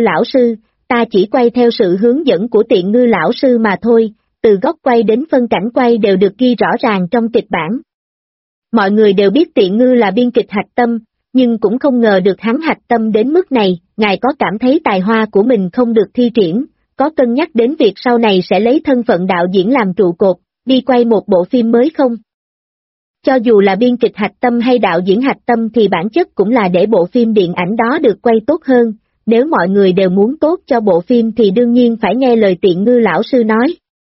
lão sư, ta chỉ quay theo sự hướng dẫn của Tiện Ngư lão sư mà thôi, từ góc quay đến phân cảnh quay đều được ghi rõ ràng trong kịch bản. Mọi người đều biết Tiện Ngư là biên kịch hạch tâm, nhưng cũng không ngờ được hắn hạch tâm đến mức này. Ngài có cảm thấy tài hoa của mình không được thi triển, có cân nhắc đến việc sau này sẽ lấy thân phận đạo diễn làm trụ cột, đi quay một bộ phim mới không? Cho dù là biên kịch hạch tâm hay đạo diễn hạch tâm thì bản chất cũng là để bộ phim điện ảnh đó được quay tốt hơn, nếu mọi người đều muốn tốt cho bộ phim thì đương nhiên phải nghe lời Tiện Ngư lão sư nói.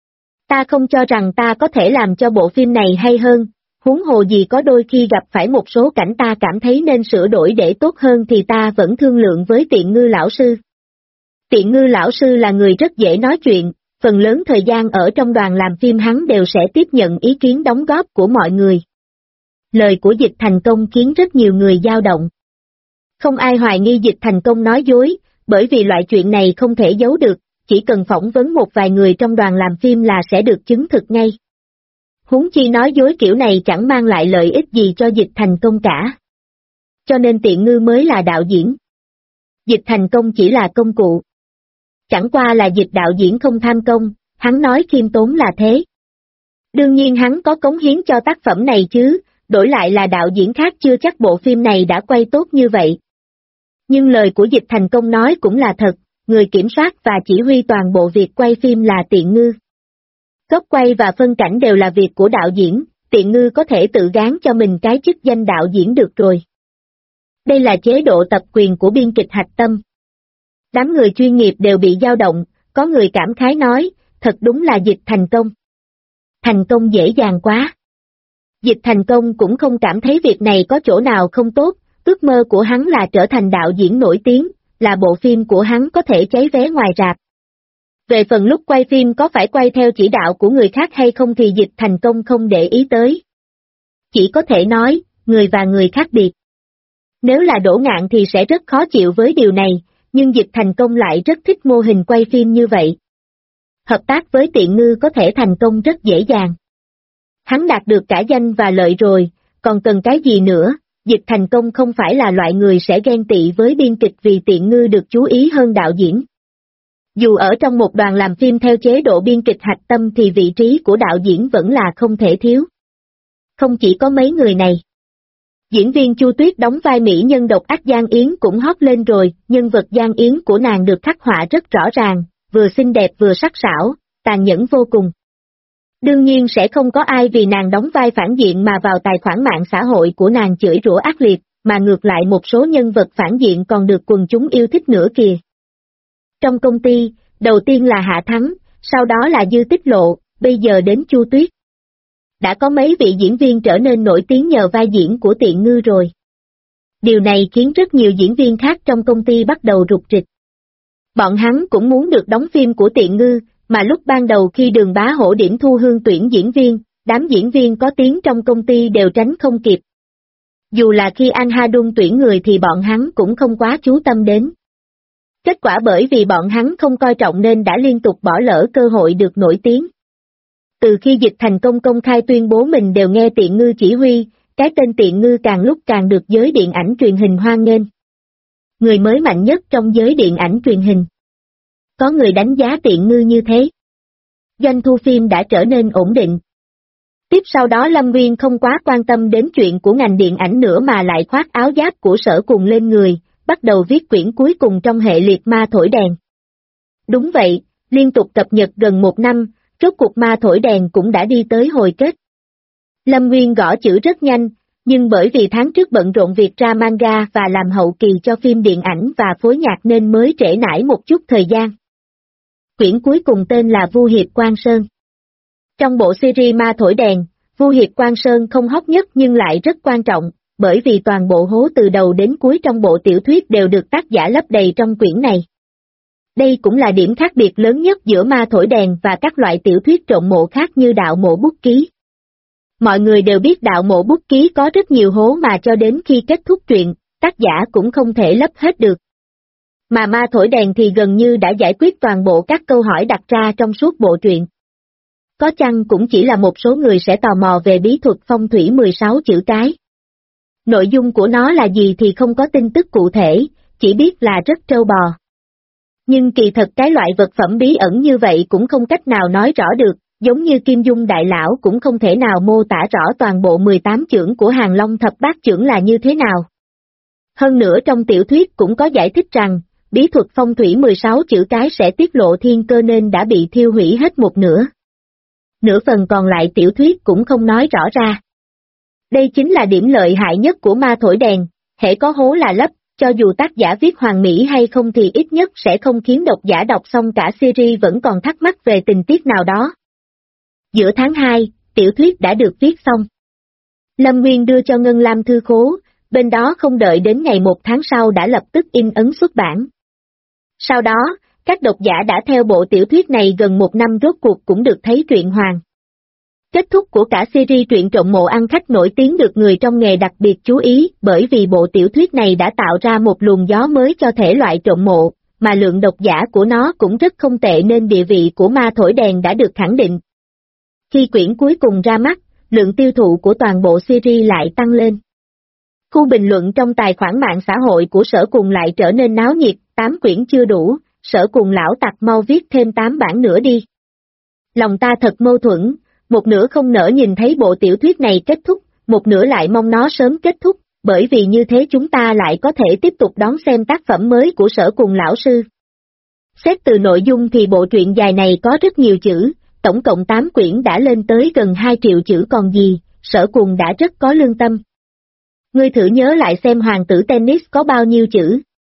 Ta không cho rằng ta có thể làm cho bộ phim này hay hơn, huống hồ gì có đôi khi gặp phải một số cảnh ta cảm thấy nên sửa đổi để tốt hơn thì ta vẫn thương lượng với Tiện Ngư lão sư. Tiện Ngư lão sư là người rất dễ nói chuyện, phần lớn thời gian ở trong đoàn làm phim hắn đều sẽ tiếp nhận ý kiến đóng góp của mọi người. Lời của Dịch Thành Công khiến rất nhiều người dao động. Không ai hoài nghi Dịch Thành Công nói dối, bởi vì loại chuyện này không thể giấu được, chỉ cần phỏng vấn một vài người trong đoàn làm phim là sẽ được chứng thực ngay. Huống chi nói dối kiểu này chẳng mang lại lợi ích gì cho Dịch Thành Công cả. Cho nên Tiện Ngư mới là đạo diễn. Dịch Thành Công chỉ là công cụ. Chẳng qua là Dịch đạo diễn không tham công, hắn nói khiêm tốn là thế. Đương nhiên hắn có cống hiến cho tác phẩm này chứ, đổi lại là đạo diễn khác chưa chắc bộ phim này đã quay tốt như vậy. Nhưng lời của Dịch Thành Công nói cũng là thật, người kiểm soát và chỉ huy toàn bộ việc quay phim là Tiện Ngư. Góc quay và phân cảnh đều là việc của đạo diễn, Tiện Ngư có thể tự gán cho mình cái chức danh đạo diễn được rồi. Đây là chế độ tập quyền của biên kịch hạch tâm. Đám người chuyên nghiệp đều bị dao động, có người cảm khái nói, thật đúng là Dịch Thành Công. Thành công dễ dàng quá. Dịch Thành Công cũng không cảm thấy việc này có chỗ nào không tốt, ước mơ của hắn là trở thành đạo diễn nổi tiếng, là bộ phim của hắn có thể cháy vé ngoài rạp. Về phần lúc quay phim có phải quay theo chỉ đạo của người khác hay không thì Dịch Thành Công không để ý tới. Chỉ có thể nói, người và người khác biệt. Nếu là Đỗ Ngạn thì sẽ rất khó chịu với điều này, nhưng Dịch Thành Công lại rất thích mô hình quay phim như vậy. Hợp tác với Tiện Ngư có thể thành công rất dễ dàng. Hắn đạt được cả danh và lợi rồi, còn cần cái gì nữa? Dịch Thành Công không phải là loại người sẽ ghen tị với biên kịch vì Tiện Ngư được chú ý hơn đạo diễn. Dù ở trong một đoàn làm phim theo chế độ biên kịch hạch tâm thì vị trí của đạo diễn vẫn là không thể thiếu. Không chỉ có mấy người này. Diễn viên Chu Tuyết đóng vai mỹ nhân độc ác Giang Yến cũng hot lên rồi, nhân vật Giang Yến của nàng được khắc họa rất rõ ràng, vừa xinh đẹp vừa sắc sảo, tàn nhẫn vô cùng. Đương nhiên sẽ không có ai vì nàng đóng vai phản diện mà vào tài khoản mạng xã hội của nàng chửi rủa ác liệt, mà ngược lại một số nhân vật phản diện còn được quần chúng yêu thích nữa kìa. Trong công ty, đầu tiên là Hạ Thắng, sau đó là Dư Tích Lộ, bây giờ đến Chu Tuyết. Đã có mấy vị diễn viên trở nên nổi tiếng nhờ vai diễn của Tiện Ngư rồi. Điều này khiến rất nhiều diễn viên khác trong công ty bắt đầu rục rịch. Bọn hắn cũng muốn được đóng phim của Tiện Ngư, mà lúc ban đầu khi Đường Bá Hổ điểm thu hương tuyển diễn viên, đám diễn viên có tiếng trong công ty đều tránh không kịp. Dù là khi An Ha Đun tuyển người thì bọn hắn cũng không quá chú tâm đến. Kết quả bởi vì bọn hắn không coi trọng nên đã liên tục bỏ lỡ cơ hội được nổi tiếng. Từ khi Dịch Thành Công công khai tuyên bố mình đều nghe Tiện Ngư chỉ huy, cái tên Tiện Ngư càng lúc càng được giới điện ảnh truyền hình hoan nghênh. Người mới mạnh nhất trong giới điện ảnh truyền hình. Có người đánh giá Tiện Ngư như thế. Doanh thu phim đã trở nên ổn định. Tiếp sau đó Lâm Nguyên không quá quan tâm đến chuyện của ngành điện ảnh nữa mà lại khoác áo giáp của Sở Cùng lên người, bắt đầu viết quyển cuối cùng trong hệ liệt Ma Thổi Đèn. Đúng vậy, liên tục cập nhật gần 1 năm, rốt cuộc Ma Thổi Đèn cũng đã đi tới hồi kết. Lâm Nguyên gõ chữ rất nhanh, nhưng bởi vì tháng trước bận rộn việc ra manga và làm hậu kỳ cho phim điện ảnh và phối nhạc nên mới trễ nải một chút thời gian. Quyển cuối cùng tên là Vu Hiệp Quang Sơn. Trong bộ series Ma Thổi Đèn, Vu Hiệp Quang Sơn không hot nhất nhưng lại rất quan trọng, bởi vì toàn bộ hố từ đầu đến cuối trong bộ tiểu thuyết đều được tác giả lấp đầy trong quyển này. Đây cũng là điểm khác biệt lớn nhất giữa Ma Thổi Đèn và các loại tiểu thuyết trộm mộ khác như Đạo Mộ Bút Ký. Mọi người đều biết Đạo Mộ Bút Ký có rất nhiều hố mà cho đến khi kết thúc truyện, tác giả cũng không thể lấp hết được. Mà Ma Thổi Đèn thì gần như đã giải quyết toàn bộ các câu hỏi đặt ra trong suốt bộ truyện. Có chăng cũng chỉ là một số người sẽ tò mò về bí thuật phong thủy 16 chữ cái. Nội dung của nó là gì thì không có tin tức cụ thể, chỉ biết là rất trâu bò. Nhưng kỳ thật cái loại vật phẩm bí ẩn như vậy cũng không cách nào nói rõ được, giống như Kim Dung Đại Lão cũng không thể nào mô tả rõ toàn bộ 18 chưởng của Hàng Long Thập Bát Chưởng là như thế nào. Hơn nữa trong tiểu thuyết cũng có giải thích rằng, bí thuật phong thủy 16 chữ cái sẽ tiết lộ thiên cơ nên đã bị thiêu hủy hết một nửa. Nửa phần còn lại tiểu thuyết cũng không nói rõ ra. Đây chính là điểm lợi hại nhất của ma thổi đèn, hễ có hố là lấp, cho dù tác giả viết hoàn mỹ hay không thì ít nhất sẽ không khiến độc giả đọc xong cả series vẫn còn thắc mắc về tình tiết nào đó. Giữa tháng 2, tiểu thuyết đã được viết xong. Lâm Nguyên đưa cho Ngân Lam thư khố, bên đó không đợi đến ngày 1 tháng sau đã lập tức in ấn xuất bản. Sau đó, các độc giả đã theo bộ tiểu thuyết này gần 1 năm rốt cuộc cũng được thấy truyện hoàn. Kết thúc của cả series truyện trộm mộ ăn khách nổi tiếng được người trong nghề đặc biệt chú ý bởi vì bộ tiểu thuyết này đã tạo ra một luồng gió mới cho thể loại trộm mộ, mà lượng độc giả của nó cũng rất không tệ nên địa vị của ma thổi đèn đã được khẳng định. Khi quyển cuối cùng ra mắt, lượng tiêu thụ của toàn bộ series lại tăng lên. Khu bình luận trong tài khoản mạng xã hội của Sở Cùng lại trở nên náo nhiệt, 8 quyển chưa đủ, Sở Cùng lão tặc mau viết thêm 8 bản nữa đi. Lòng ta thật mâu thuẫn, một nửa không nỡ nhìn thấy bộ tiểu thuyết này kết thúc, một nửa lại mong nó sớm kết thúc, bởi vì như thế chúng ta lại có thể tiếp tục đón xem tác phẩm mới của Sở Cùng lão sư. Xét từ nội dung thì bộ truyện dài này có rất nhiều chữ, tổng cộng 8 quyển đã lên tới gần 2 triệu chữ còn gì, Sở Cùng đã rất có lương tâm. Ngươi thử nhớ lại xem Hoàng tử tennis có bao nhiêu chữ.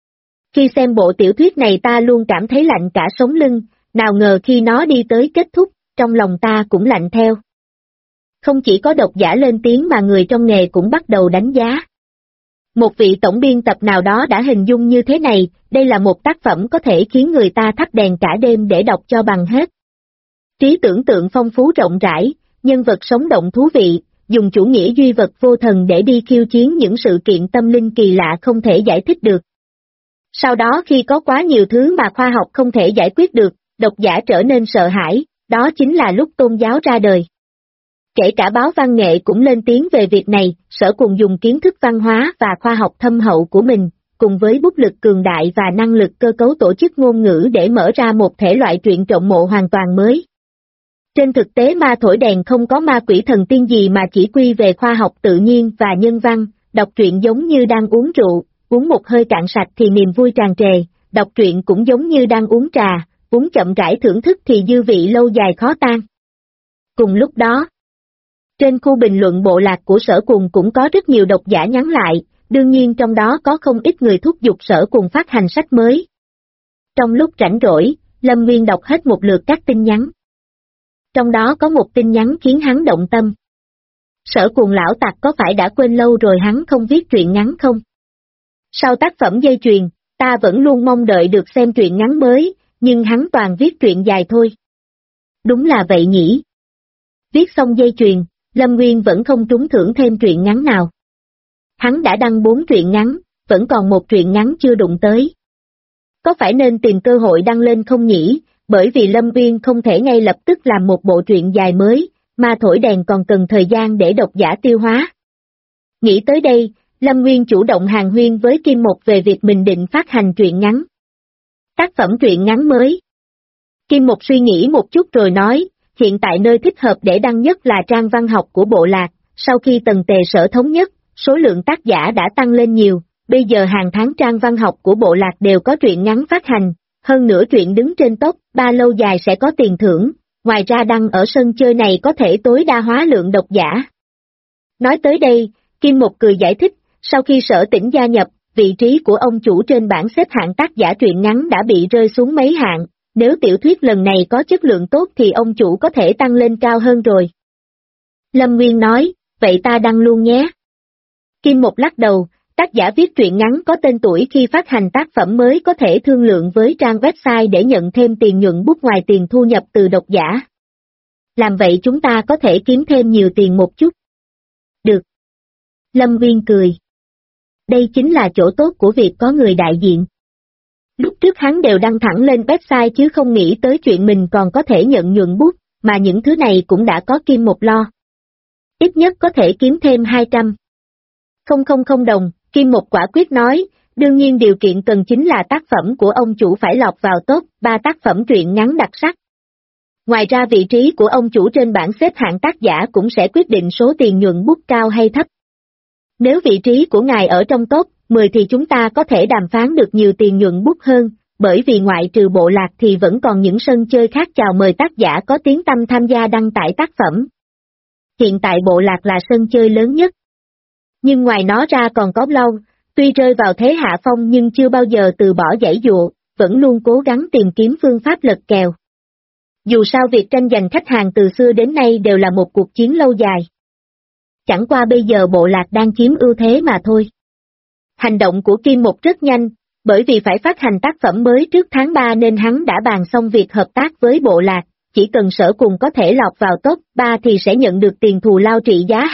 Khi xem bộ tiểu thuyết này ta luôn cảm thấy lạnh cả sống lưng, nào ngờ khi nó đi tới kết thúc, trong lòng ta cũng lạnh theo. Không chỉ có độc giả lên tiếng mà người trong nghề cũng bắt đầu đánh giá. Một vị tổng biên tập nào đó đã hình dung như thế này, đây là một tác phẩm có thể khiến người ta thắp đèn cả đêm để đọc cho bằng hết. Trí tưởng tượng phong phú rộng rãi, nhân vật sống động thú vị, dùng chủ nghĩa duy vật vô thần để đi khiêu chiến những sự kiện tâm linh kỳ lạ không thể giải thích được. Sau đó khi có quá nhiều thứ mà khoa học không thể giải quyết được, độc giả trở nên sợ hãi, đó chính là lúc tôn giáo ra đời. Kể cả báo văn nghệ cũng lên tiếng về việc này, Sở Cùng dùng kiến thức văn hóa và khoa học thâm hậu của mình, cùng với bút lực cường đại và năng lực cơ cấu tổ chức ngôn ngữ để mở ra một thể loại truyện trộm mộ hoàn toàn mới. Trên thực tế ma thổi đèn không có ma quỷ thần tiên gì mà chỉ quy về khoa học tự nhiên và nhân văn, đọc truyện giống như đang uống rượu, uống một hơi cạn sạch thì niềm vui tràn trề, đọc truyện cũng giống như đang uống trà, uống chậm rãi thưởng thức thì dư vị lâu dài khó tan. Cùng lúc đó, trên khu bình luận bộ lạc của Sở Cùng cũng có rất nhiều độc giả nhắn lại, đương nhiên trong đó có không ít người thúc giục Sở Cùng phát hành sách mới. Trong lúc rảnh rỗi, Lâm Nguyên đọc hết một lượt các tin nhắn. Trong đó có một tin nhắn khiến hắn động tâm. Sở Cùng lão tặc có phải đã quên lâu rồi hắn không viết truyện ngắn không? Sau tác phẩm dây chuyền, ta vẫn luôn mong đợi được xem truyện ngắn mới, nhưng hắn toàn viết truyện dài thôi. Đúng là vậy nhỉ. Viết xong dây chuyền, Lâm Nguyên vẫn không trúng thưởng thêm truyện ngắn nào. Hắn đã đăng 4 truyện ngắn, vẫn còn một truyện ngắn chưa đụng tới. Có phải nên tìm cơ hội đăng lên không nhỉ, bởi vì Lâm Nguyên không thể ngay lập tức làm một bộ truyện dài mới, ma thổi đèn còn cần thời gian để độc giả tiêu hóa. Nghĩ tới đây, Lâm Nguyên chủ động hàn huyên với Kim Mộc về việc mình định phát hành truyện ngắn. Tác phẩm truyện ngắn mới. Kim Mộc suy nghĩ một chút rồi nói, hiện tại nơi thích hợp để đăng nhất là trang văn học của bộ lạc, sau khi Tần Tề Sở thống nhất, số lượng tác giả đã tăng lên nhiều, bây giờ hàng tháng trang văn học của bộ lạc đều có truyện ngắn phát hành, hơn nữa truyện đứng trên top 3 lâu dài sẽ có tiền thưởng, ngoài ra đăng ở sân chơi này có thể tối đa hóa lượng độc giả. Nói tới đây, Kim Mộc cười giải thích, sau khi Sở Tĩnh gia nhập, vị trí của ông chủ trên bảng xếp hạng tác giả truyện ngắn đã bị rơi xuống mấy hạng, nếu tiểu thuyết lần này có chất lượng tốt thì ông chủ có thể tăng lên cao hơn rồi. Lâm Nguyên nói, vậy ta đăng luôn nhé. Kim Mộc lắc đầu, tác giả viết truyện ngắn có tên tuổi khi phát hành tác phẩm mới có thể thương lượng với trang website để nhận thêm tiền nhuận bút ngoài tiền thu nhập từ độc giả. Làm vậy chúng ta có thể kiếm thêm nhiều tiền một chút. Được. Lâm Nguyên cười. Đây chính là chỗ tốt của việc có người đại diện. Lúc trước hắn đều đăng thẳng lên website chứ không nghĩ tới chuyện mình còn có thể nhận nhuận bút, mà những thứ này cũng đã có Kim Mộc lo. Ít nhất có thể kiếm thêm 200.000 đồng, Kim Mộc quả quyết nói, Đương nhiên điều kiện cần chính là tác phẩm của ông chủ phải lọt vào top 3 tác phẩm truyện ngắn đặc sắc. Ngoài ra vị trí của ông chủ trên bảng xếp hạng tác giả cũng sẽ quyết định số tiền nhuận bút cao hay thấp. Nếu vị trí của ngài ở trong top 10 thì chúng ta có thể đàm phán được nhiều tiền nhuận bút hơn, bởi vì ngoại trừ Bộ Lạc thì vẫn còn những sân chơi khác chào mời tác giả có tiếng tăm tham gia đăng tải tác phẩm. Hiện tại Bộ Lạc là sân chơi lớn nhất. Nhưng ngoài nó ra còn có blog, tuy rơi vào thế hạ phong nhưng chưa bao giờ từ bỏ giãy giụa, vẫn luôn cố gắng tìm kiếm phương pháp lật kèo. Dù sao việc tranh giành khách hàng từ xưa đến nay đều là một cuộc chiến lâu dài. Chẳng qua bây giờ Bộ Lạc đang chiếm ưu thế mà thôi. Hành động của Kim Một rất nhanh, bởi vì phải phát hành tác phẩm mới trước tháng 3 nên hắn đã bàn xong việc hợp tác với Bộ Lạc, chỉ cần Sở Cùng có thể lọt vào top 3 thì sẽ nhận được tiền thù lao trị giá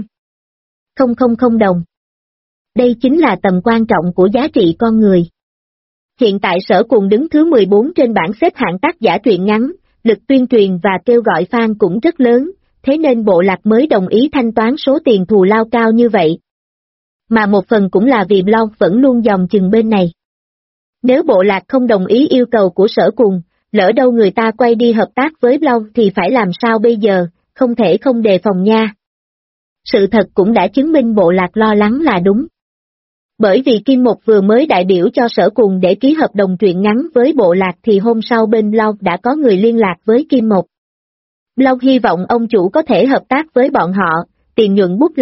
200.000 đồng. Đây chính là tầm quan trọng của giá trị con người. Hiện tại Sở Cùng đứng thứ 14 trên bảng xếp hạng tác giả truyện ngắn, lực tuyên truyền và kêu gọi fan cũng rất lớn, thế nên Bộ Lạc mới đồng ý thanh toán số tiền thù lao cao như vậy. Mà một phần cũng là vì blog vẫn luôn dòm chừng bên này. Nếu Bộ Lạc không đồng ý yêu cầu của Sở Cùng, lỡ đâu người ta quay đi hợp tác với blog thì phải làm sao bây giờ, không thể không đề phòng nha. Sự thật cũng đã chứng minh Bộ Lạc lo lắng là đúng. Bởi vì Kim Một vừa mới đại biểu cho Sở Cùng để ký hợp đồng truyện ngắn với Bộ Lạc thì hôm sau bên blog đã có người liên lạc với Kim Một. Blog hy vọng ông chủ có thể hợp tác với bọn họ, tiền nhuận bút là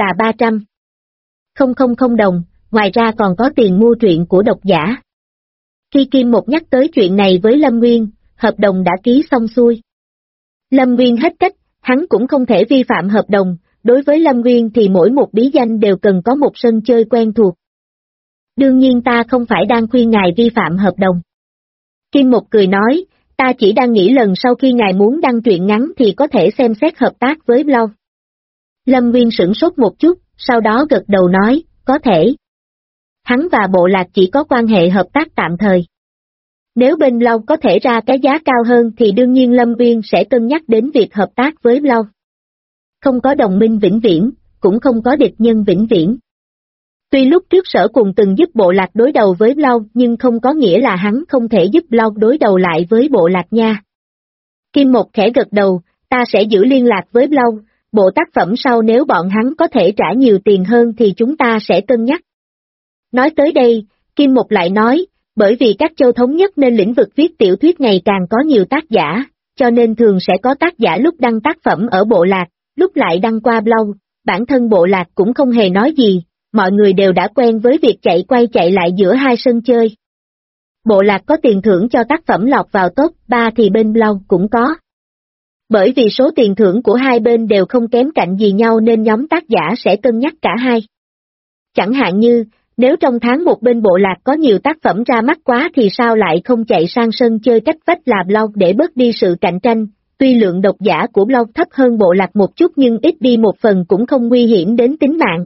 300.000 đồng, ngoài ra còn có tiền mua truyện của độc giả. Khi Kim Một nhắc tới chuyện này với Lâm Nguyên, hợp đồng đã ký xong xuôi. Lâm Nguyên hết cách, hắn cũng không thể vi phạm hợp đồng, đối với Lâm Nguyên thì mỗi một bí danh đều cần có một sân chơi quen thuộc. Đương nhiên ta không phải đang khuyên ngài vi phạm hợp đồng. Kim Một cười nói, ta chỉ đang nghĩ lần sau khi ngài muốn đăng truyện ngắn thì có thể xem xét hợp tác với blog. Lâm Nguyên sửng sốt một chút, sau đó gật đầu nói, có thể. Hắn và Bộ Lạc chỉ có quan hệ hợp tác tạm thời. Nếu bên blog có thể ra cái giá cao hơn thì đương nhiên Lâm Nguyên sẽ cân nhắc đến việc hợp tác với blog. Không có đồng minh vĩnh viễn, cũng không có địch nhân vĩnh viễn. Tuy lúc trước Sở Cùng từng giúp Bộ Lạc đối đầu với blog nhưng không có nghĩa là hắn không thể giúp blog đối đầu lại với Bộ Lạc nha. Kim Một khẽ gật đầu, ta sẽ giữ liên lạc với blog, bộ tác phẩm sau nếu bọn hắn có thể trả nhiều tiền hơn thì chúng ta sẽ cân nhắc. Nói tới đây, Kim Một lại nói, bởi vì các châu thống nhất nên lĩnh vực viết tiểu thuyết ngày càng có nhiều tác giả, cho nên thường sẽ có tác giả lúc đăng tác phẩm ở Bộ Lạc, lúc lại đăng qua blog, bản thân Bộ Lạc cũng không hề nói gì, mọi người đều đã quen với việc chạy quay chạy lại giữa hai sân chơi. Bộ Lạc có tiền thưởng cho tác phẩm lọt vào top 3 thì bên blog cũng có. Bởi vì số tiền thưởng của hai bên đều không kém cạnh gì nhau nên nhóm tác giả sẽ cân nhắc cả hai. Chẳng hạn như, nếu trong tháng một bên Bộ Lạc có nhiều tác phẩm ra mắt quá thì sao lại không chạy sang sân chơi cách vách là blog để bớt đi sự cạnh tranh, tuy lượng độc giả của blog thấp hơn Bộ Lạc một chút nhưng ít đi một phần cũng không nguy hiểm đến tính mạng.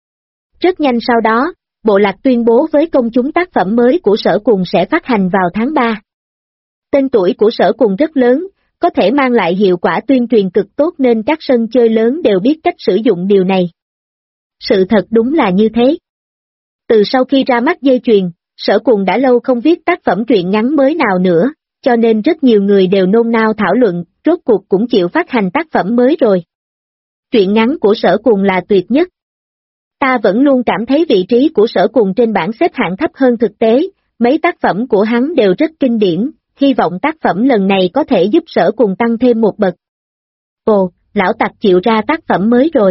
Rất nhanh sau đó, Bộ Lạc tuyên bố với công chúng tác phẩm mới của Sở Cùng sẽ phát hành vào tháng 3. Tên tuổi của Sở Cùng rất lớn, có thể mang lại hiệu quả tuyên truyền cực tốt nên các sân chơi lớn đều biết cách sử dụng điều này. Sự thật đúng là như thế. Từ sau khi ra mắt dây chuyền, Sở Cùng đã lâu không viết tác phẩm truyện ngắn mới nào nữa, cho nên rất nhiều người đều nôn nao thảo luận, rốt cuộc cũng chịu phát hành tác phẩm mới rồi. Truyện ngắn của Sở Cùng là tuyệt nhất. Ta vẫn luôn cảm thấy vị trí của Sở Cùng trên bảng xếp hạng thấp hơn thực tế, mấy tác phẩm của hắn đều rất kinh điển, hy vọng tác phẩm lần này có thể giúp Sở Cùng tăng thêm một bậc. Ồ, lão Tặc chịu ra tác phẩm mới rồi.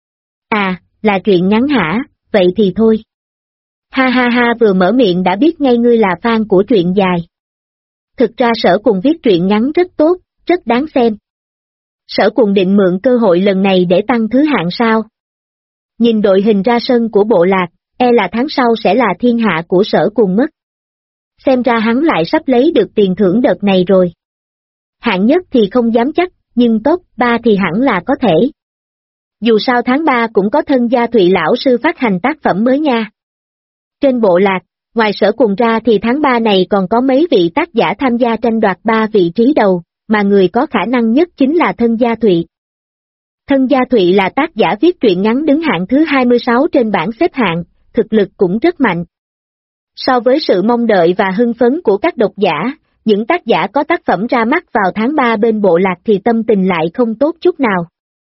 À, là truyện ngắn hả, vậy thì thôi. Ha ha ha vừa mở miệng đã biết ngay ngươi là fan của truyện dài. Thực ra Sở Cùng viết truyện ngắn rất tốt, rất đáng xem. Sở Cùng định mượn cơ hội lần này để tăng thứ hạng sao. Nhìn đội hình ra sân của Bộ Lạc, e là tháng sau sẽ là thiên hạ của Sở Cùng mất. Xem ra hắn lại sắp lấy được tiền thưởng đợt này rồi. Hạng nhất thì không dám chắc, nhưng top 3 thì hẳn là có thể. Dù sao tháng 3 cũng có thân gia Thụy lão sư phát hành tác phẩm mới nha. Trên Bộ Lạc, ngoài Sở Cùng ra thì tháng 3 này còn có mấy vị tác giả tham gia tranh đoạt 3 vị trí đầu, mà người có khả năng nhất chính là thân gia Thụy. Thân gia Thụy là tác giả viết truyện ngắn đứng hạng thứ 26 trên bảng xếp hạng, thực lực cũng rất mạnh. So với sự mong đợi và hưng phấn của các độc giả, những tác giả có tác phẩm ra mắt vào tháng 3 bên bộ lạc thì tâm tình lại không tốt chút nào.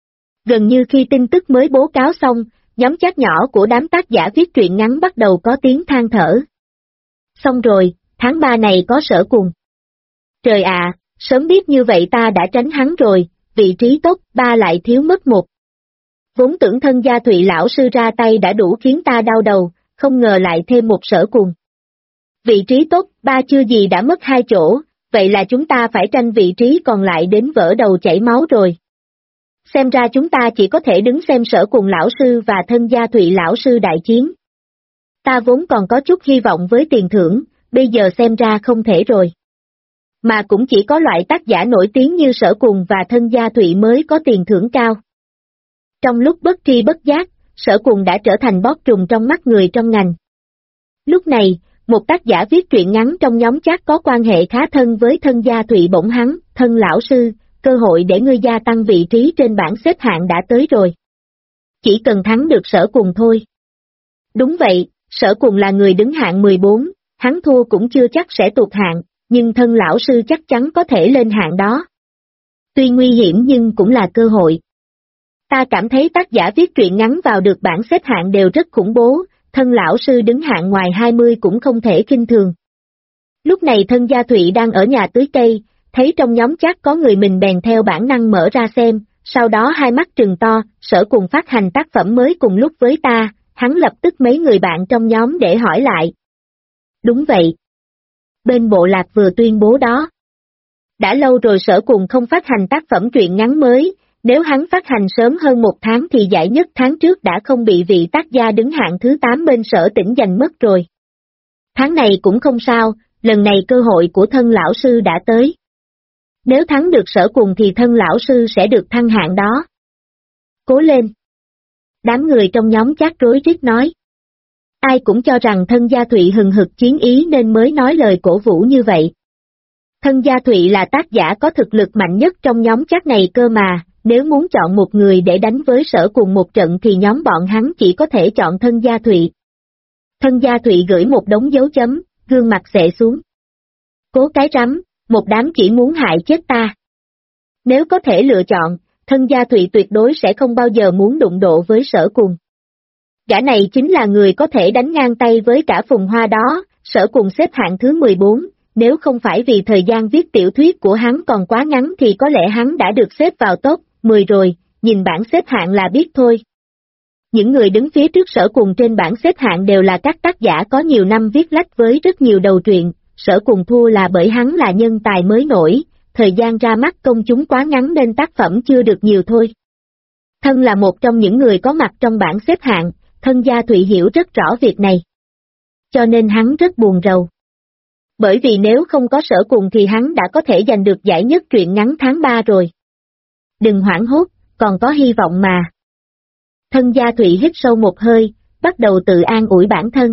Gần như khi tin tức mới bố cáo xong, nhóm chat nhỏ của đám tác giả viết truyện ngắn bắt đầu có tiếng than thở. Xong rồi, tháng 3 này có Sở Cùng. Trời ạ, sớm biết như vậy ta đã tránh hắn rồi, vị trí top 3 lại thiếu mất một. Vốn tưởng thân gia Thụy lão sư ra tay đã đủ khiến ta đau đầu, không ngờ lại thêm một Sở Cùng. Vị trí top 3 chưa gì đã mất 2 chỗ, vậy là chúng ta phải tranh vị trí còn lại đến vỡ đầu chảy máu rồi. Xem ra chúng ta chỉ có thể đứng xem Sở Cùng lão sư và thân gia Thụy lão sư đại chiến. Ta vốn còn có chút hy vọng với tiền thưởng, bây giờ xem ra không thể rồi. Mà cũng chỉ có loại tác giả nổi tiếng như Sở Cùng và thân gia Thụy mới có tiền thưởng cao. Trong lúc bất tri bất giác, Sở Cùng đã trở thành bóp trùng trong mắt người trong ngành. Lúc này, một tác giả viết truyện ngắn trong nhóm chat có quan hệ khá thân với thân gia Thụy bỗng hắn, thân lão sư, cơ hội để ngươi gia tăng vị trí trên bảng xếp hạng đã tới rồi. Chỉ cần thắng được Sở Cùng thôi. Đúng vậy, Sở Cùng là người đứng hạng 14, hắn thua cũng chưa chắc sẽ tụt hạng, nhưng thân lão sư chắc chắn có thể lên hạng đó. Tuy nguy hiểm nhưng cũng là cơ hội. Ta cảm thấy tác giả viết truyện ngắn vào được bảng xếp hạng đều rất khủng bố, thân lão sư đứng hạng ngoài 20 cũng không thể khinh thường. Lúc này thân gia Thụy đang ở nhà tưới cây, thấy trong nhóm chat có người mình bèn theo bản năng mở ra xem, sau đó hai mắt trừng to, Sở Cùng phát hành tác phẩm mới cùng lúc với ta, hắn lập tức mấy người bạn trong nhóm để hỏi lại. Đúng vậy. Bên bộ lạc vừa tuyên bố đó. Đã lâu rồi Sở Cùng không phát hành tác phẩm truyện ngắn mới, nếu hắn phát hành sớm hơn 1 tháng thì giải nhất tháng trước đã không bị vị tác gia đứng hạng thứ 8 bên Sở Tỉnh giành mất rồi. Tháng này cũng không sao, lần này cơ hội của thân lão sư đã tới. Nếu thắng được Sở Cùng thì thân lão sư sẽ được thăng hạng đó. Cố lên! Đám người trong nhóm chat rối rít nói. Ai cũng cho rằng thân gia Thụy hừng hực chiến ý nên mới nói lời cổ vũ như vậy. Thân gia Thụy là tác giả có thực lực mạnh nhất trong nhóm chat này cơ mà, nếu muốn chọn một người để đánh với Sở Cùng một trận thì nhóm bọn hắn chỉ có thể chọn thân gia Thụy. Thân gia Thụy gửi một đống dấu chấm, gương mặt xệ xuống. Cố cái rắm, một đám chỉ muốn hại chết ta. Nếu có thể lựa chọn, thân gia Thụy tuyệt đối sẽ không bao giờ muốn đụng độ với Sở Cùng. Gã này chính là người có thể đánh ngang tay với cả Phùng Hoa đó, Sở Cùng xếp hạng thứ 14, nếu không phải vì thời gian viết tiểu thuyết của hắn còn quá ngắn thì có lẽ hắn đã được xếp vào top 10 rồi, nhìn bảng xếp hạng là biết thôi. Những người đứng phía trước Sở Cùng trên bảng xếp hạng đều là các tác giả có nhiều năm viết lách với rất nhiều đầu truyện, Sở Cùng thua là bởi hắn là nhân tài mới nổi, thời gian ra mắt công chúng quá ngắn nên tác phẩm chưa được nhiều thôi. Thân là một trong những người có mặt trong bảng xếp hạng, thân gia Thụy hiểu rất rõ việc này. Cho nên hắn rất buồn rầu. Bởi vì nếu không có Sở Cùng thì hắn đã có thể giành được giải nhất truyện ngắn tháng 3 rồi. Đừng hoảng hốt, còn có hy vọng mà. Thân gia Thụy hít sâu một hơi, bắt đầu tự an ủi bản thân.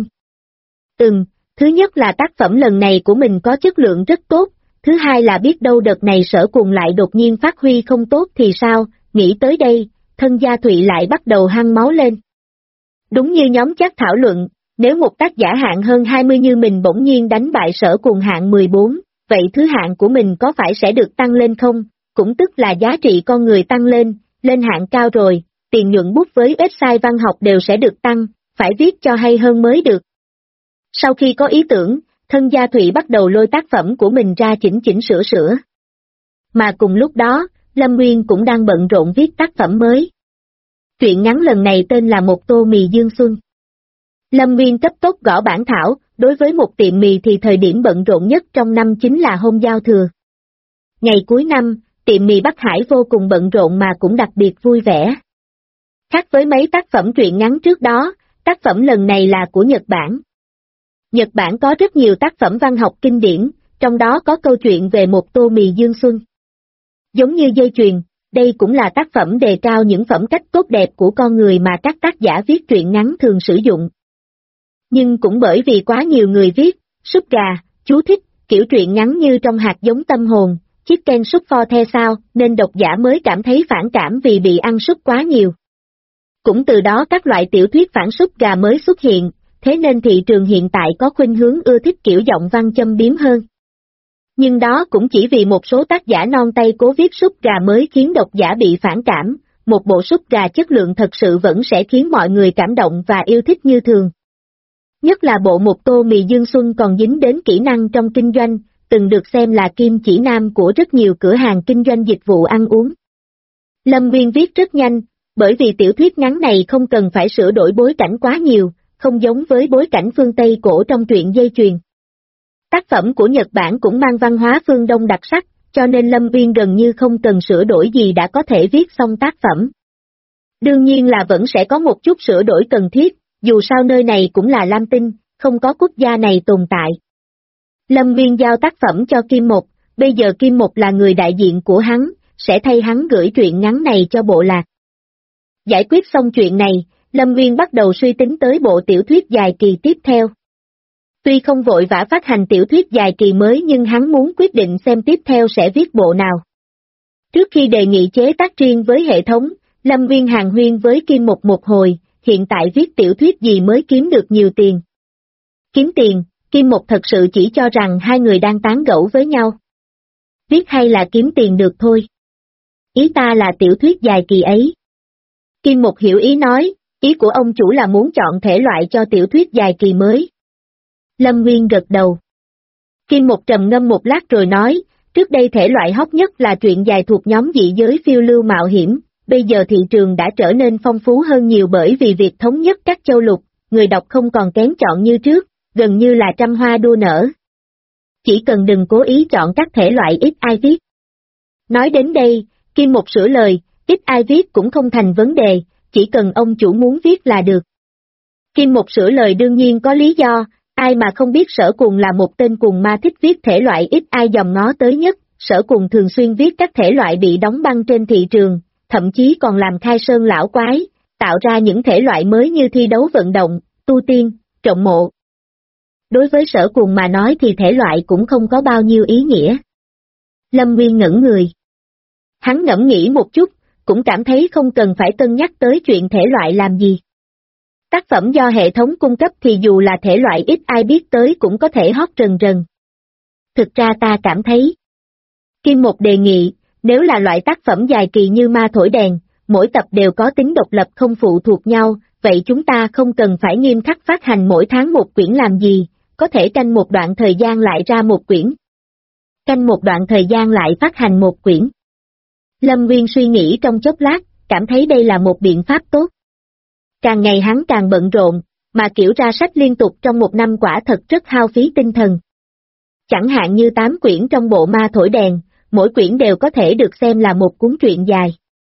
Thứ nhất là tác phẩm lần này của mình có chất lượng rất tốt, thứ hai là biết đâu đợt này Sở Cùng lại đột nhiên phát huy không tốt thì sao, nghĩ tới đây, thân gia Thụy lại bắt đầu hăng máu lên. Đúng như nhóm chat thảo luận, nếu một tác giả hạng hơn 20 như mình bỗng nhiên đánh bại Sở Cùng hạng 14, vậy thứ hạng của mình có phải sẽ được tăng lên không, cũng tức là giá trị con người tăng lên hạng cao rồi, tiền nhuận bút với website văn học đều sẽ được tăng, phải viết cho hay hơn mới được. Sau khi có ý tưởng, thân gia Thụy bắt đầu lôi tác phẩm của mình ra chỉnh sửa. Mà cùng lúc đó, Lâm Nguyên cũng đang bận rộn viết tác phẩm mới. Truyện ngắn lần này tên là Một tô mì dương xuân. Lâm Nguyên cấp tốc gõ bản thảo, đối với một tiệm mì thì thời điểm bận rộn nhất trong năm chính là hôm giao thừa. Ngày cuối năm, tiệm mì Bắc Hải vô cùng bận rộn mà cũng đặc biệt vui vẻ. Khác với mấy tác phẩm truyện ngắn trước đó, tác phẩm lần này là của Nhật Bản. Nhật Bản có rất nhiều tác phẩm văn học kinh điển, trong đó có câu chuyện về một tô mì dương xuân. Giống như dây chuyền, đây cũng là tác phẩm đề cao những phẩm cách tốt đẹp của con người mà các tác giả viết truyện ngắn thường sử dụng. Nhưng cũng bởi vì quá nhiều người viết, súp gà, chú thích, kiểu truyện ngắn như trong hạt giống tâm hồn, chicken súp pho the sao, nên độc giả mới cảm thấy phản cảm vì bị ăn súp quá nhiều. Cũng từ đó các loại tiểu thuyết phản súp gà mới xuất hiện, thế nên thị trường hiện tại có khuynh hướng ưa thích kiểu giọng văn châm biếm hơn. Nhưng đó cũng chỉ vì một số tác giả non tay cố viết súp gà mới khiến độc giả bị phản cảm, một bộ súp gà chất lượng thật sự vẫn sẽ khiến mọi người cảm động và yêu thích như thường. Nhất là bộ một tô mì Dương Xuân còn dính đến kỹ năng trong kinh doanh, từng được xem là kim chỉ nam của rất nhiều cửa hàng kinh doanh dịch vụ ăn uống. Lâm Nguyên viết rất nhanh, bởi vì tiểu thuyết ngắn này không cần phải sửa đổi bối cảnh quá nhiều, không giống với bối cảnh phương Tây cổ trong truyện dây chuyền. Tác phẩm của Nhật Bản cũng mang văn hóa phương Đông đặc sắc, cho nên Lâm Nguyên gần như không cần sửa đổi gì đã có thể viết xong tác phẩm. Đương nhiên là vẫn sẽ có một chút sửa đổi cần thiết, dù sao nơi này cũng là Lam Tinh, không có quốc gia này tồn tại. Lâm Nguyên giao tác phẩm cho Kim Một, bây giờ Kim Một là người đại diện của hắn, sẽ thay hắn gửi truyện ngắn này cho bộ lạc. Giải quyết xong chuyện này, Lâm Nguyên bắt đầu suy tính tới bộ tiểu thuyết dài kỳ tiếp theo. Tuy không vội vã phát hành tiểu thuyết dài kỳ mới nhưng hắn muốn quyết định xem tiếp theo sẽ viết bộ nào. Trước khi đề nghị chế tác riêng với hệ thống, Lâm Nguyên hàn huyên với Kim Một một hồi, hiện tại viết tiểu thuyết gì mới kiếm được nhiều tiền. Kiếm tiền, Kim Một thật sự chỉ cho rằng hai người đang tán gẫu với nhau. Viết hay là kiếm tiền được thôi. Ý ta là tiểu thuyết dài kỳ ấy. Kim Một hiểu ý nói, ý của ông chủ là muốn chọn thể loại cho tiểu thuyết dài kỳ mới. Lâm Nguyên gật đầu. Kim Một trầm ngâm một lát rồi nói, trước đây thể loại hot nhất là truyện dài thuộc nhóm dị giới phiêu lưu mạo hiểm, bây giờ thị trường đã trở nên phong phú hơn nhiều bởi vì việc thống nhất các châu lục, người đọc không còn kén chọn như trước, gần như là trăm hoa đua nở. Chỉ cần đừng cố ý chọn các thể loại ít ai viết. Nói đến đây, Kim Một sửa lời, ít ai viết cũng không thành vấn đề, chỉ cần ông chủ muốn viết là được. Kim Một sửa lời đương nhiên có lý do, ai mà không biết Sở Cùng là một tên cuồng ma thích viết thể loại ít ai dòm ngó tới nhất, Sở Cùng thường xuyên viết các thể loại bị đóng băng trên thị trường, thậm chí còn làm khai sơn lão quái, tạo ra những thể loại mới như thi đấu vận động, tu tiên, trọng mộ. Đối với Sở Cùng mà nói thì thể loại cũng không có bao nhiêu ý nghĩa. Lâm Nguyên ngẩn người. Hắn ngẫm nghĩ một chút, cũng cảm thấy không cần phải cân nhắc tới chuyện thể loại làm gì. Tác phẩm do hệ thống cung cấp thì dù là thể loại ít ai biết tới cũng có thể hot rần rần. Thực ra ta cảm thấy. Kim Một đề nghị, nếu là loại tác phẩm dài kỳ như Ma Thổi Đèn, mỗi tập đều có tính độc lập không phụ thuộc nhau, vậy chúng ta không cần phải nghiêm khắc phát hành mỗi tháng một quyển làm gì, có thể canh một đoạn thời gian lại ra một quyển. Canh một đoạn thời gian lại phát hành một quyển. Lâm Nguyên suy nghĩ trong chốc lát, cảm thấy đây là một biện pháp tốt. Càng ngày hắn càng bận rộn, mà kiểu ra sách liên tục trong một năm quả thật rất hao phí tinh thần. Chẳng hạn như 8 quyển trong bộ Ma Thổi Đèn, mỗi quyển đều có thể được xem là một cuốn truyện dài.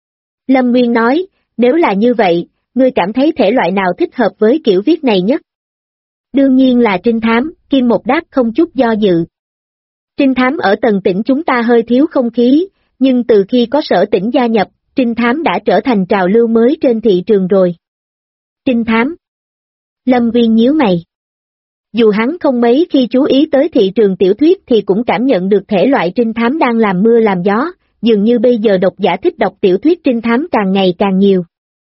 Lâm Nguyên nói, nếu là như vậy, ngươi cảm thấy thể loại nào thích hợp với kiểu viết này nhất? Đương nhiên là trinh thám, Kim Một đáp không chút do dự. Trinh thám ở Tần Tỉnh chúng ta hơi thiếu không khí, nhưng từ khi có Sở Tỉnh gia nhập, trinh thám đã trở thành trào lưu mới trên thị trường rồi. Trinh thám. Lâm Nguyên nhíu mày. Dù hắn không mấy khi chú ý tới thị trường tiểu thuyết thì cũng cảm nhận được thể loại trinh thám đang làm mưa làm gió, dường như bây giờ độc giả thích đọc tiểu thuyết trinh thám càng ngày càng nhiều.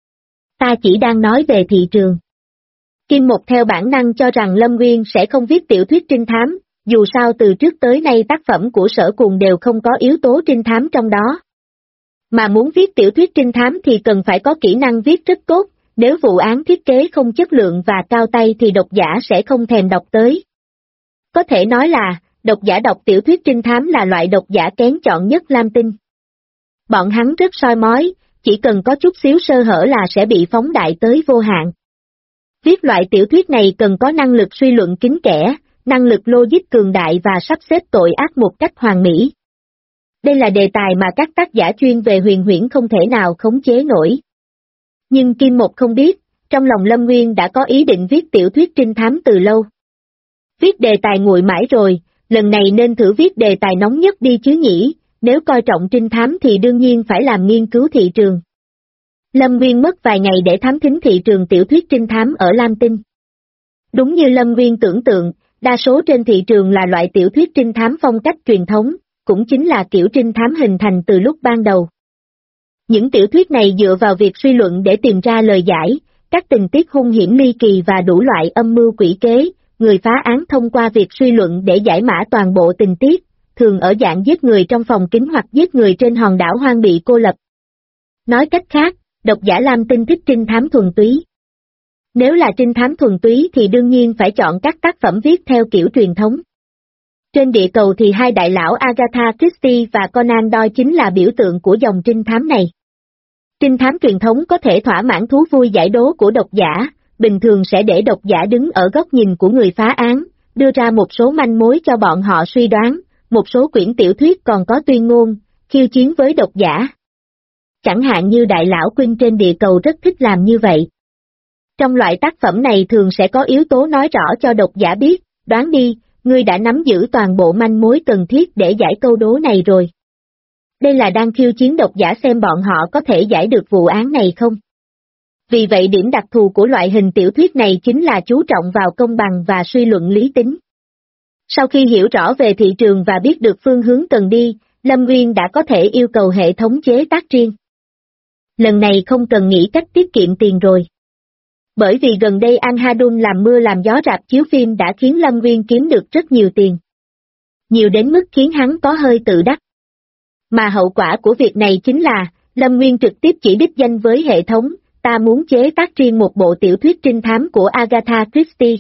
Ta chỉ đang nói về thị trường. Kim Một theo bản năng cho rằng Lâm Nguyên sẽ không viết tiểu thuyết trinh thám, dù sao từ trước tới nay tác phẩm của Sở Cùng đều không có yếu tố trinh thám trong đó. Mà muốn viết tiểu thuyết trinh thám thì cần phải có kỹ năng viết rất tốt, nếu vụ án thiết kế không chất lượng và cao tay thì độc giả sẽ không thèm đọc tới. Có thể nói là, độc giả đọc tiểu thuyết trinh thám là loại độc giả kén chọn nhất Lam Tinh. Bọn hắn rất soi mói, chỉ cần có chút xíu sơ hở là sẽ bị phóng đại tới vô hạn. Viết loại tiểu thuyết này cần có năng lực suy luận kín kẽ, năng lực logic cường đại và sắp xếp tội ác một cách hoàn mỹ. Đây là đề tài mà các tác giả chuyên về huyền huyễn không thể nào khống chế nổi. Nhưng Kim Một không biết, trong lòng Lâm Nguyên đã có ý định viết tiểu thuyết trinh thám từ lâu. Viết đề tài nguội mãi rồi, lần này nên thử viết đề tài nóng nhất đi chứ nhỉ, nếu coi trọng trinh thám thì đương nhiên phải làm nghiên cứu thị trường. Lâm Nguyên mất vài ngày để thám thính thị trường tiểu thuyết trinh thám ở Lam Tinh. Đúng như Lâm Nguyên tưởng tượng, đa số trên thị trường là loại tiểu thuyết trinh thám phong cách truyền thống, cũng chính là kiểu trinh thám hình thành từ lúc ban đầu. Những tiểu thuyết này dựa vào việc suy luận để tìm ra lời giải, các tình tiết hung hiểm ly kỳ và đủ loại âm mưu quỷ kế, người phá án thông qua việc suy luận để giải mã toàn bộ tình tiết, thường ở dạng giết người trong phòng kín hoặc giết người trên hòn đảo hoang bị cô lập. Nói cách khác, độc giả Lam Tinh thích trinh thám thuần túy. Nếu là trinh thám thuần túy thì đương nhiên phải chọn các tác phẩm viết theo kiểu truyền thống. Trên địa cầu thì hai đại lão Agatha Christie và Conan Doyle chính là biểu tượng của dòng trinh thám này. Trinh thám truyền thống có thể thỏa mãn thú vui giải đố của độc giả, bình thường sẽ để độc giả đứng ở góc nhìn của người phá án, đưa ra một số manh mối cho bọn họ suy đoán, một số quyển tiểu thuyết còn có tuyên ngôn, khiêu chiến với độc giả. Chẳng hạn như đại lão Quynh trên địa cầu rất thích làm như vậy. Trong loại tác phẩm này thường sẽ có yếu tố nói rõ cho độc giả biết, đoán đi, ngươi đã nắm giữ toàn bộ manh mối cần thiết để giải câu đố này rồi. Đây là đang khiêu chiến độc giả xem bọn họ có thể giải được vụ án này không. Vì vậy điểm đặc thù của loại hình tiểu thuyết này chính là chú trọng vào công bằng và suy luận lý tính. Sau khi hiểu rõ về thị trường và biết được phương hướng cần đi, Lâm Nguyên đã có thể yêu cầu hệ thống chế tác riêng. Lần này không cần nghĩ cách tiết kiệm tiền rồi. Bởi vì gần đây Anhadun làm mưa làm gió rạp chiếu phim đã khiến Lâm Nguyên kiếm được rất nhiều tiền. Nhiều đến mức khiến hắn có hơi tự đắc. Mà hậu quả của việc này chính là, Lâm Nguyên trực tiếp chỉ đích danh với hệ thống, ta muốn chế tác riêng một bộ tiểu thuyết trinh thám của Agatha Christie.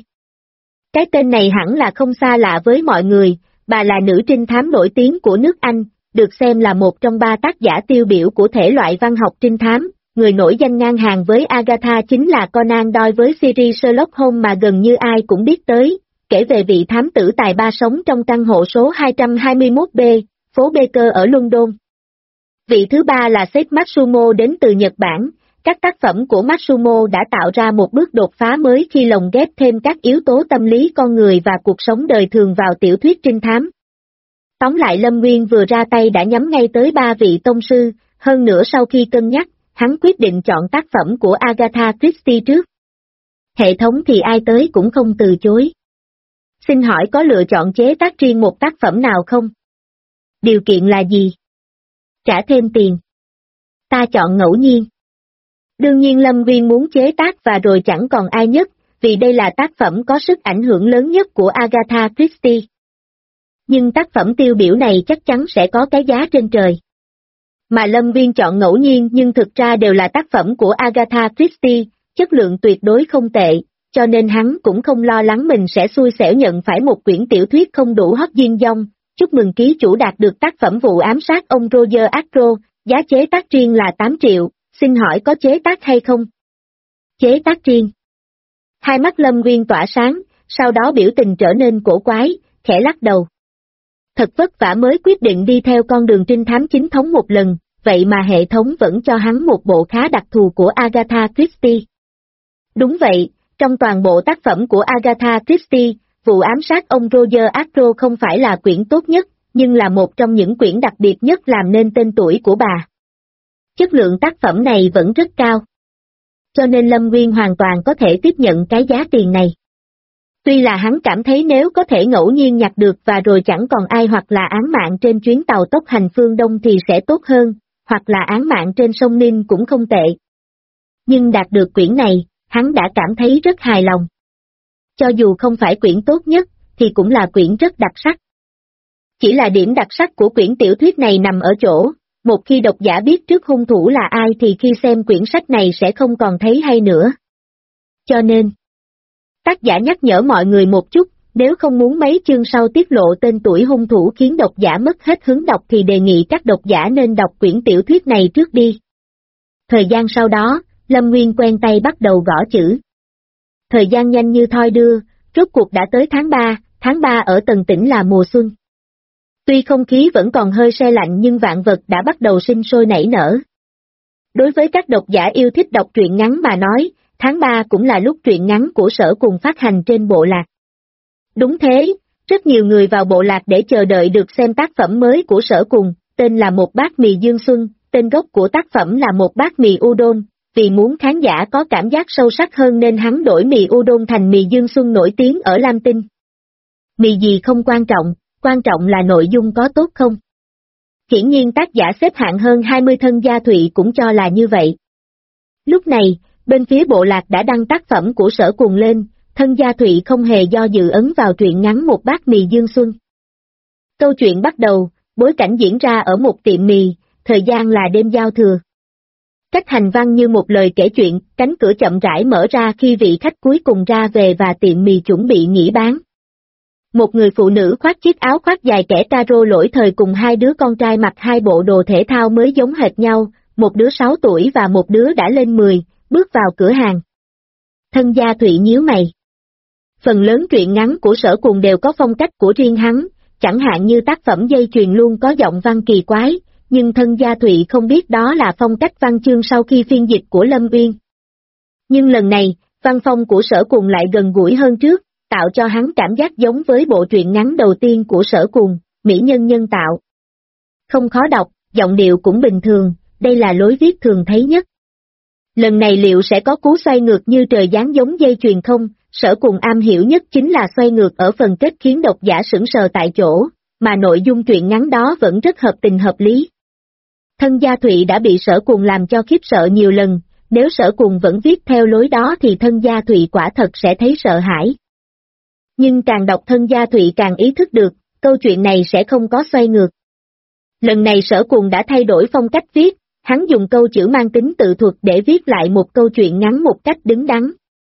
Cái tên này hẳn là không xa lạ với mọi người, bà là nữ trinh thám nổi tiếng của nước Anh, được xem là một trong ba tác giả tiêu biểu của thể loại văn học trinh thám. Người nổi danh ngang hàng với Agatha chính là Conan Doyle với series Sherlock Holmes mà gần như ai cũng biết tới, kể về vị thám tử tài ba sống trong căn hộ số 221B, phố Baker ở London. Vị thứ ba là sếp Matsumo đến từ Nhật Bản, các tác phẩm của Matsumo đã tạo ra một bước đột phá mới khi lồng ghép thêm các yếu tố tâm lý con người và cuộc sống đời thường vào tiểu thuyết trinh thám. Tóm lại Lâm Nguyên vừa ra tay đã nhắm ngay tới ba vị tông sư, hơn nữa sau khi cân nhắc, hắn quyết định chọn tác phẩm của Agatha Christie trước. Hệ thống thì ai tới cũng không từ chối. Xin hỏi có lựa chọn chế tác riêng một tác phẩm nào không? Điều kiện là gì? Trả thêm tiền. Ta chọn ngẫu nhiên. Đương nhiên Lâm Nguyên muốn chế tác và rồi chẳng còn ai nhất, vì đây là tác phẩm có sức ảnh hưởng lớn nhất của Agatha Christie. Nhưng tác phẩm tiêu biểu này chắc chắn sẽ có cái giá trên trời. Mà Lâm Nguyên chọn ngẫu nhiên nhưng thực ra đều là tác phẩm của Agatha Christie, chất lượng tuyệt đối không tệ, cho nên hắn cũng không lo lắng mình sẽ xui xẻo nhận phải một quyển tiểu thuyết không đủ hot duyên dong. Chúc mừng ký chủ đạt được tác phẩm vụ ám sát ông Roger Astro, giá chế tác riêng là 8 triệu, xin hỏi có chế tác hay không? Chế tác riêng. Hai mắt Lâm Nguyên tỏa sáng, sau đó biểu tình trở nên cổ quái, khẽ lắc đầu. Thật vất vả mới quyết định đi theo con đường trinh thám chính thống một lần, vậy mà hệ thống vẫn cho hắn một bộ khá đặc thù của Agatha Christie. Đúng vậy, trong toàn bộ tác phẩm của Agatha Christie, vụ ám sát ông Roger Astro không phải là quyển tốt nhất, nhưng là một trong những quyển đặc biệt nhất làm nên tên tuổi của bà. Chất lượng tác phẩm này vẫn rất cao. Cho nên Lâm Nguyên hoàn toàn có thể tiếp nhận cái giá tiền này. Tuy là hắn cảm thấy nếu có thể ngẫu nhiên nhặt được và rồi chẳng còn ai hoặc là án mạng trên chuyến tàu tốc hành phương Đông thì sẽ tốt hơn, hoặc là án mạng trên sông Nin cũng không tệ. Nhưng đạt được quyển này, hắn đã cảm thấy rất hài lòng. Cho dù không phải quyển tốt nhất, thì cũng là quyển rất đặc sắc. Chỉ là điểm đặc sắc của quyển tiểu thuyết này nằm ở chỗ, một khi độc giả biết trước hung thủ là ai thì khi xem quyển sách này sẽ không còn thấy hay nữa. Cho nên, tác giả nhắc nhở mọi người một chút, nếu không muốn mấy chương sau tiết lộ tên tuổi hung thủ khiến độc giả mất hết hứng đọc thì đề nghị các độc giả nên đọc quyển tiểu thuyết này trước đi. Thời gian sau đó, Lâm Nguyên quen tay bắt đầu gõ chữ. Thời gian nhanh như thoi đưa, rốt cuộc đã tới tháng 3 ở Tần Tỉnh là mùa xuân. Tuy không khí vẫn còn hơi se lạnh nhưng vạn vật đã bắt đầu sinh sôi nảy nở. Đối với các độc giả yêu thích đọc truyện ngắn mà nói, tháng 3 cũng là lúc truyện ngắn của Sở Cùng phát hành trên bộ lạc. Đúng thế, rất nhiều người vào bộ lạc để chờ đợi được xem tác phẩm mới của Sở Cùng, tên là Một Bát Mì Dương Xuân, tên gốc của tác phẩm là Một Bát Mì Udon, vì muốn khán giả có cảm giác sâu sắc hơn nên hắn đổi mì Udon thành mì Dương Xuân nổi tiếng ở Lam Tinh. Mì gì không quan trọng là nội dung có tốt không? Hiển nhiên tác giả xếp hạng hơn 20 thân gia Thụy cũng cho là như vậy. Lúc này, Bên phía bộ lạc đã đăng tác phẩm của Sở Cùng lên, Thân Gia Thụy không hề do dự ấn vào truyện ngắn Một Bát Mì Dương Xuân. Câu chuyện bắt đầu, bối cảnh diễn ra ở một tiệm mì, thời gian là đêm giao thừa. Cách hành văn như một lời kể chuyện, cánh cửa chậm rãi mở ra khi vị khách cuối cùng ra về và tiệm mì chuẩn bị nghỉ bán. Một người phụ nữ khoác chiếc áo khoác dài kẻ caro lỗi thời cùng hai đứa con trai mặc hai bộ đồ thể thao mới giống hệt nhau, một đứa 6 tuổi và một đứa đã lên 10, bước vào cửa hàng. Thân Gia Thụy nhíu mày. Phần lớn truyện ngắn của Sở Cùng đều có phong cách của riêng hắn, chẳng hạn như tác phẩm Dây Chuyền luôn có giọng văn kỳ quái, nhưng Thân Gia Thụy không biết đó là phong cách văn chương sau khi phiên dịch của Lâm Uyên. Nhưng lần này, văn phong của Sở Cùng lại gần gũi hơn trước, tạo cho hắn cảm giác giống với bộ truyện ngắn đầu tiên của Sở Cùng, Mỹ Nhân Nhân Tạo. Không khó đọc, giọng điệu cũng bình thường, đây là lối viết thường thấy nhất. Lần này liệu sẽ có cú xoay ngược như trời giáng giống Dây Chuyền không? Sở Cùng am hiểu nhất chính là xoay ngược ở phần kết khiến độc giả sững sờ tại chỗ, mà nội dung truyện ngắn đó vẫn rất hợp tình hợp lý. Thân Gia Thụy đã bị Sở Cùng làm cho khiếp sợ nhiều lần, nếu Sở Cùng vẫn viết theo lối đó thì Thân Gia Thụy quả thật sẽ thấy sợ hãi. Nhưng càng đọc Thân Gia Thụy càng ý thức được, câu chuyện này sẽ không có xoay ngược. Lần này Sở Cùng đã thay đổi phong cách viết, hắn dùng câu chữ mang tính tự thuật để viết lại một câu chuyện ngắn một cách đứng đắn.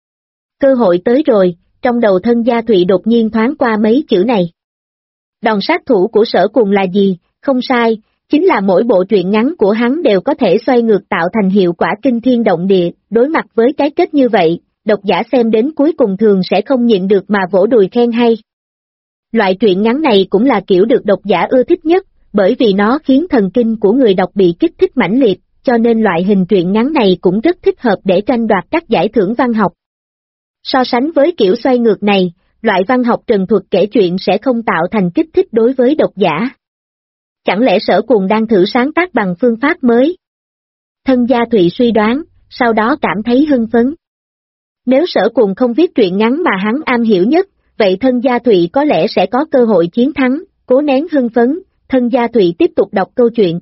Cơ hội tới rồi, trong đầu Thân Gia Thụy đột nhiên thoáng qua mấy chữ này. Đòn sát thủ của Sở Cùng là gì? Không sai, chính là mỗi bộ truyện ngắn của hắn đều có thể xoay ngược tạo thành hiệu quả kinh thiên động địa, đối mặt với cái kết như vậy, độc giả xem đến cuối cùng thường sẽ không nhịn được mà vỗ đùi khen hay. Loại truyện ngắn này cũng là kiểu được độc giả ưa thích nhất, bởi vì nó khiến thần kinh của người đọc bị kích thích mãnh liệt, cho nên loại hình truyện ngắn này cũng rất thích hợp để tranh đoạt các giải thưởng văn học. So sánh với kiểu xoay ngược này, loại văn học trần thuật kể chuyện sẽ không tạo thành kích thích đối với độc giả. Chẳng lẽ Sở Cùng đang thử sáng tác bằng phương pháp mới? Thân Gia Thụy suy đoán, sau đó cảm thấy hưng phấn. Nếu Sở Cùng không viết truyện ngắn mà hắn am hiểu nhất, vậy Thân Gia Thụy có lẽ sẽ có cơ hội chiến thắng, cố nén hưng phấn, Thân Gia Thụy tiếp tục đọc câu chuyện.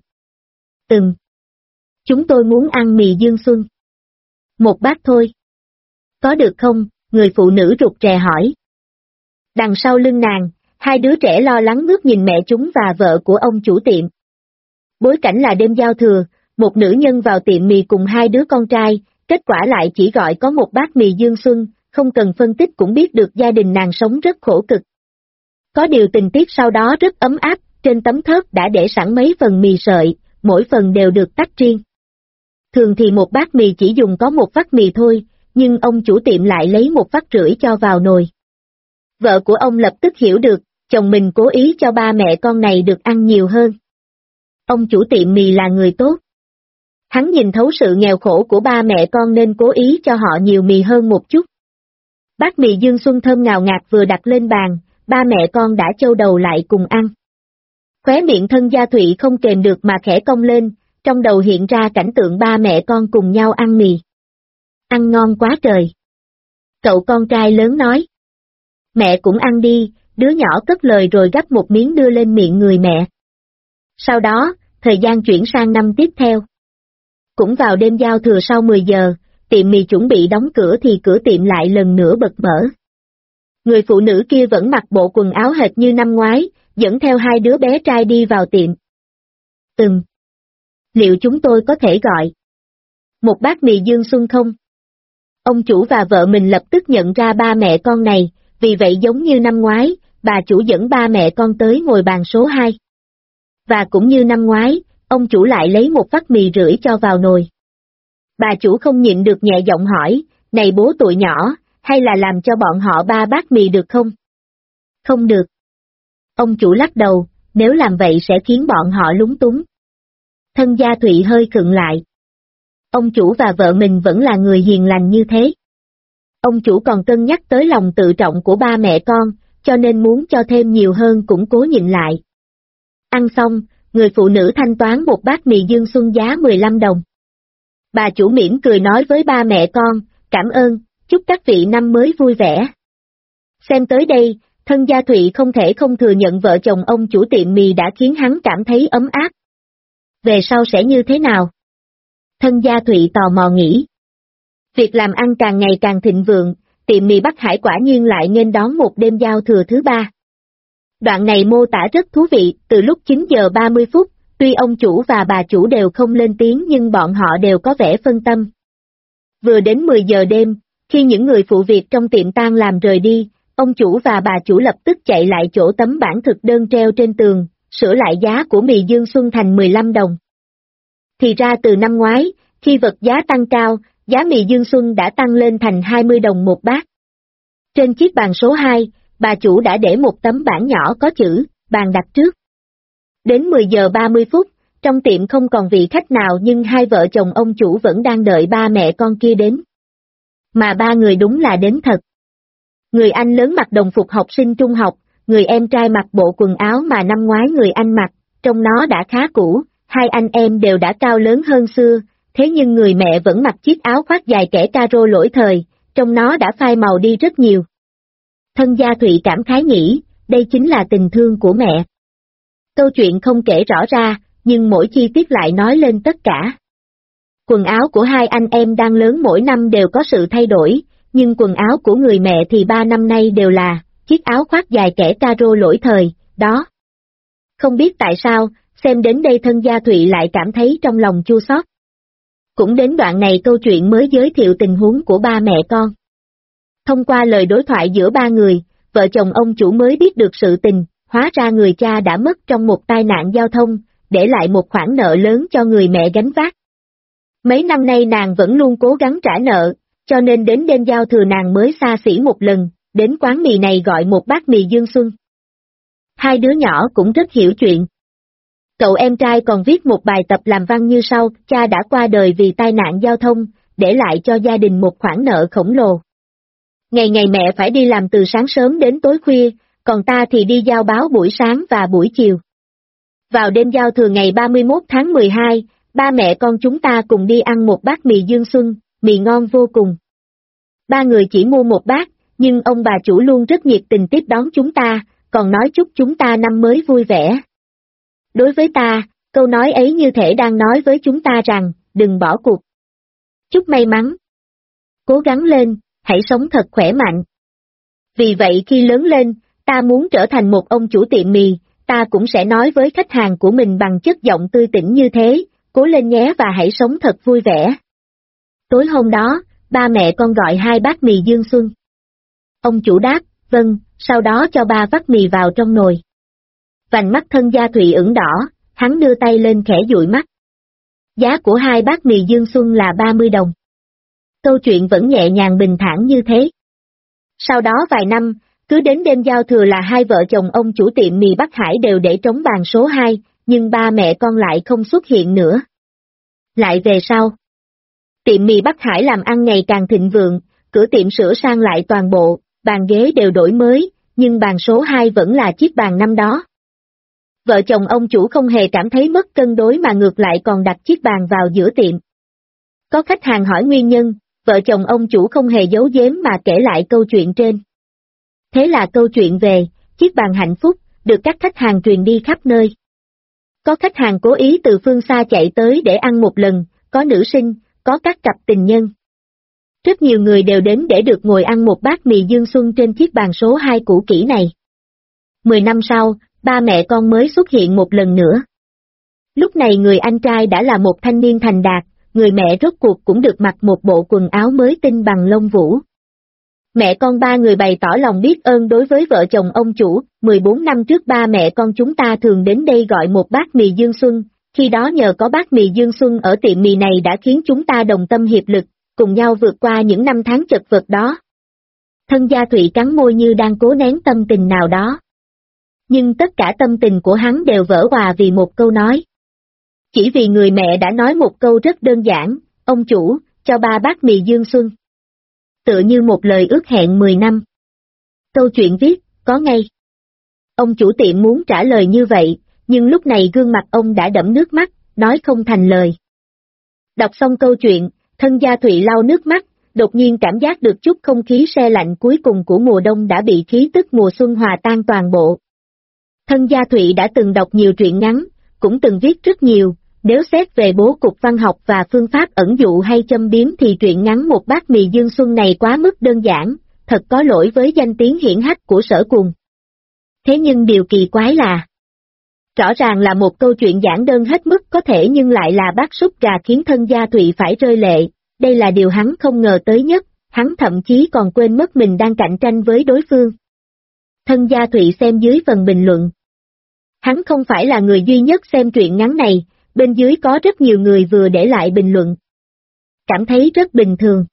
Chúng tôi muốn ăn mì Dương Xuân. Một bát thôi. Có được không? Người phụ nữ rụt rè hỏi. Đằng sau lưng nàng, hai đứa trẻ lo lắng ngước nhìn mẹ chúng và vợ của ông chủ tiệm. Bối cảnh là đêm giao thừa, một nữ nhân vào tiệm mì cùng hai đứa con trai, kết quả lại chỉ gọi có một bát mì Dương Xuân, không cần phân tích cũng biết được gia đình nàng sống rất khổ cực. Có điều tình tiết sau đó rất ấm áp, trên tấm thớt đã để sẵn mấy phần mì sợi, mỗi phần đều được tách riêng. Thường thì một bát mì chỉ dùng có một vắt mì thôi, nhưng ông chủ tiệm lại lấy một vắt rưỡi cho vào nồi. Vợ của ông lập tức hiểu được, chồng mình cố ý cho ba mẹ con này được ăn nhiều hơn. Ông chủ tiệm mì là người tốt. Hắn nhìn thấu sự nghèo khổ của ba mẹ con nên cố ý cho họ nhiều mì hơn một chút. Bát mì Dương Xuân thơm ngào ngạt vừa đặt lên bàn, ba mẹ con đã châu đầu lại cùng ăn. Khóe miệng Thân Gia Thụy không kềm được mà khẽ cong lên, trong đầu hiện ra cảnh tượng ba mẹ con cùng nhau ăn mì. Ăn ngon quá trời. Cậu con trai lớn nói. Mẹ cũng ăn đi, đứa nhỏ cất lời rồi gắp một miếng đưa lên miệng người mẹ. Sau đó, thời gian chuyển sang năm tiếp theo. Cũng vào đêm giao thừa sau 10 giờ, tiệm mì chuẩn bị đóng cửa thì cửa tiệm lại lần nữa bật mở. Người phụ nữ kia vẫn mặc bộ quần áo hệt như năm ngoái, dẫn theo hai đứa bé trai đi vào tiệm. Liệu chúng tôi có thể gọi một bát mì Dương Xuân không? Ông chủ và vợ mình lập tức nhận ra ba mẹ con này, vì vậy giống như năm ngoái, bà chủ dẫn ba mẹ con tới ngồi bàn số 2. Và cũng như năm ngoái, ông chủ lại lấy một vắt mì rưỡi cho vào nồi. Bà chủ không nhịn được nhẹ giọng hỏi, này bố tụi nhỏ, hay là làm cho bọn họ 3 bát mì được không? Không được. Ông chủ lắc đầu, nếu làm vậy sẽ khiến bọn họ lúng túng. Thân Gia Thụy hơi khựng lại. Ông chủ và vợ mình vẫn là người hiền lành như thế. Ông chủ còn cân nhắc tới lòng tự trọng của ba mẹ con, cho nên muốn cho thêm nhiều hơn cũng cố nhịn lại. Ăn xong, người phụ nữ thanh toán một bát mì Dương Xuân giá 15 đồng. Bà chủ mỉm cười nói với ba mẹ con, cảm ơn, chúc các vị năm mới vui vẻ. Xem tới đây, Thân Gia Thụy không thể không thừa nhận vợ chồng ông chủ tiệm mì đã khiến hắn cảm thấy ấm áp. Về sau sẽ như thế nào? Thân Gia Thụy tò mò nghĩ. Việc làm ăn càng ngày càng thịnh vượng, tiệm mì Bắc Hải quả nhiên lại nghênh đón một đêm giao thừa thứ ba. Đoạn này mô tả rất thú vị, từ lúc 9 giờ 30 phút, tuy ông chủ và bà chủ đều không lên tiếng nhưng bọn họ đều có vẻ phân tâm. Vừa đến 10 giờ đêm, khi những người phụ việc trong tiệm tan làm rời đi, ông chủ và bà chủ lập tức chạy lại chỗ tấm bảng thực đơn treo trên tường, sửa lại giá của mì Dương Xuân thành 15 đồng. Thì ra từ năm ngoái, khi vật giá tăng cao, giá mì Dương Xuân đã tăng lên thành 20 đồng một bát. Trên chiếc bàn số 2, bà chủ đã để một tấm bảng nhỏ có chữ, bàn đặt trước. Đến 10 giờ 30 phút, trong tiệm không còn vị khách nào nhưng hai vợ chồng ông chủ vẫn đang đợi ba mẹ con kia đến. Mà ba người đúng là đến thật. Người anh lớn mặc đồng phục học sinh trung học, người em trai mặc bộ quần áo mà năm ngoái người anh mặc, trông nó đã khá cũ, hai anh em đều đã cao lớn hơn xưa, thế nhưng người mẹ vẫn mặc chiếc áo khoác dài kẻ caro lỗi thời, trông nó đã phai màu đi rất nhiều. Thân gia Thụy cảm khái nghĩ, đây chính là tình thương của mẹ. Câu chuyện không kể rõ ra, nhưng mỗi chi tiết lại nói lên tất cả. Quần áo của hai anh em đang lớn mỗi năm đều có sự thay đổi, nhưng quần áo của người mẹ thì 3 năm nay đều là chiếc áo khoác dài kẻ caro lỗi thời, đó. Không biết tại sao, xem đến đây thân gia Thụy lại cảm thấy trong lòng chua xót. Cũng đến đoạn này câu chuyện mới giới thiệu tình huống của ba mẹ con. Thông qua lời đối thoại giữa ba người, vợ chồng ông chủ mới biết được sự tình, hóa ra người cha đã mất trong một tai nạn giao thông, để lại một khoản nợ lớn cho người mẹ gánh vác. Mấy năm nay nàng vẫn luôn cố gắng trả nợ, cho nên đến đêm giao thừa nàng mới xa xỉ một lần, đến quán mì này gọi một bát mì Dương Xuân. Hai đứa nhỏ cũng rất hiểu chuyện. Cậu em trai còn viết một bài tập làm văn như sau, cha đã qua đời vì tai nạn giao thông, để lại cho gia đình một khoản nợ khổng lồ. Ngày ngày mẹ phải đi làm từ sáng sớm đến tối khuya, còn ta thì đi giao báo buổi sáng và buổi chiều. Vào đêm giao thừa ngày 31 tháng 12, ba mẹ con chúng ta cùng đi ăn một bát mì Dương Xuân, mì ngon vô cùng. Ba người chỉ mua một bát, nhưng ông bà chủ luôn rất nhiệt tình tiếp đón chúng ta, còn nói chúc chúng ta năm mới vui vẻ. Đối với ta, câu nói ấy như thể đang nói với chúng ta rằng, đừng bỏ cuộc. Chúc may mắn. Cố gắng lên, hãy sống thật khỏe mạnh. Vì vậy khi lớn lên, ta muốn trở thành một ông chủ tiệm mì, ta cũng sẽ nói với khách hàng của mình bằng chất giọng tươi tỉnh như thế, cố lên nhé và hãy sống thật vui vẻ. Tối hôm đó, ba mẹ con gọi 2 bát mì Dương Xuân. Ông chủ đáp, vâng, sau đó cho ba vắt mì vào trong nồi. Vành mắt thân gia Thụy ửng đỏ, hắn đưa tay lên khẽ dụi mắt. Giá của 2 bát mì Dương Xuân là 30 đồng. Câu chuyện vẫn nhẹ nhàng bình thản như thế. Sau đó vài năm, cứ đến đêm giao thừa là hai vợ chồng ông chủ tiệm mì Bắc Hải đều để trống bàn số 2, nhưng ba mẹ con lại không xuất hiện nữa. Lại về sau. Tiệm mì Bắc Hải làm ăn ngày càng thịnh vượng, cửa tiệm sửa sang lại toàn bộ, bàn ghế đều đổi mới, nhưng bàn số 2 vẫn là chiếc bàn năm đó. Vợ chồng ông chủ không hề cảm thấy mất cân đối mà ngược lại còn đặt chiếc bàn vào giữa tiệm. Có khách hàng hỏi nguyên nhân, vợ chồng ông chủ không hề giấu giếm mà kể lại câu chuyện trên. Thế là câu chuyện về chiếc bàn hạnh phúc được các khách hàng truyền đi khắp nơi. Có khách hàng cố ý từ phương xa chạy tới để ăn một lần, có nữ sinh, có các cặp tình nhân. Rất nhiều người đều đến để được ngồi ăn một bát mì Dương Xuân trên chiếc bàn số 2 cũ kỹ này. 10 năm sau, ba mẹ con mới xuất hiện một lần nữa. Lúc này người anh trai đã là một thanh niên thành đạt, người mẹ rốt cuộc cũng được mặc một bộ quần áo mới tinh bằng lông vũ. Mẹ con ba người bày tỏ lòng biết ơn đối với vợ chồng ông chủ, 14 năm trước ba mẹ con chúng ta thường đến đây gọi một bát mì Dương Xuân, khi đó nhờ có bát mì Dương Xuân ở tiệm mì này đã khiến chúng ta đồng tâm hiệp lực, cùng nhau vượt qua những năm tháng chật vật đó. Thân gia Thụy cắn môi như đang cố nén tâm tình nào đó. Nhưng tất cả tâm tình của hắn đều vỡ òa vì một câu nói. Chỉ vì người mẹ đã nói một câu rất đơn giản, ông chủ, cho ba bát mì Dương Xuân. Tựa như một lời ước hẹn 10 năm. Câu chuyện viết, có ngay. Ông chủ tiệm muốn trả lời như vậy, nhưng lúc này gương mặt ông đã đẫm nước mắt, nói không thành lời. Đọc xong câu chuyện, thân gia Thụy lau nước mắt, đột nhiên cảm giác được chút không khí se lạnh cuối cùng của mùa đông đã bị khí tức mùa xuân hòa tan toàn bộ. Thân gia Thụy đã từng đọc nhiều truyện ngắn, cũng từng viết rất nhiều, Nếu xét về bố cục văn học và phương pháp ẩn dụ hay châm biếm thì truyện ngắn Một bát mì dương xuân này quá mức đơn giản, thật có lỗi với danh tiếng hiển hách của Sở Cùng. Thế nhưng điều kỳ quái là, rõ ràng là một câu chuyện giản đơn hết mức có thể nhưng lại là bát súp gà khiến thân Gia Thụy phải rơi lệ, đây là điều hắn không ngờ tới nhất, hắn thậm chí còn quên mất mình đang cạnh tranh với đối phương. Thân Gia Thụy xem dưới phần bình luận. Hắn không phải là người duy nhất xem truyện ngắn này, bên dưới có rất nhiều người vừa để lại bình luận. Cảm thấy rất bình thường.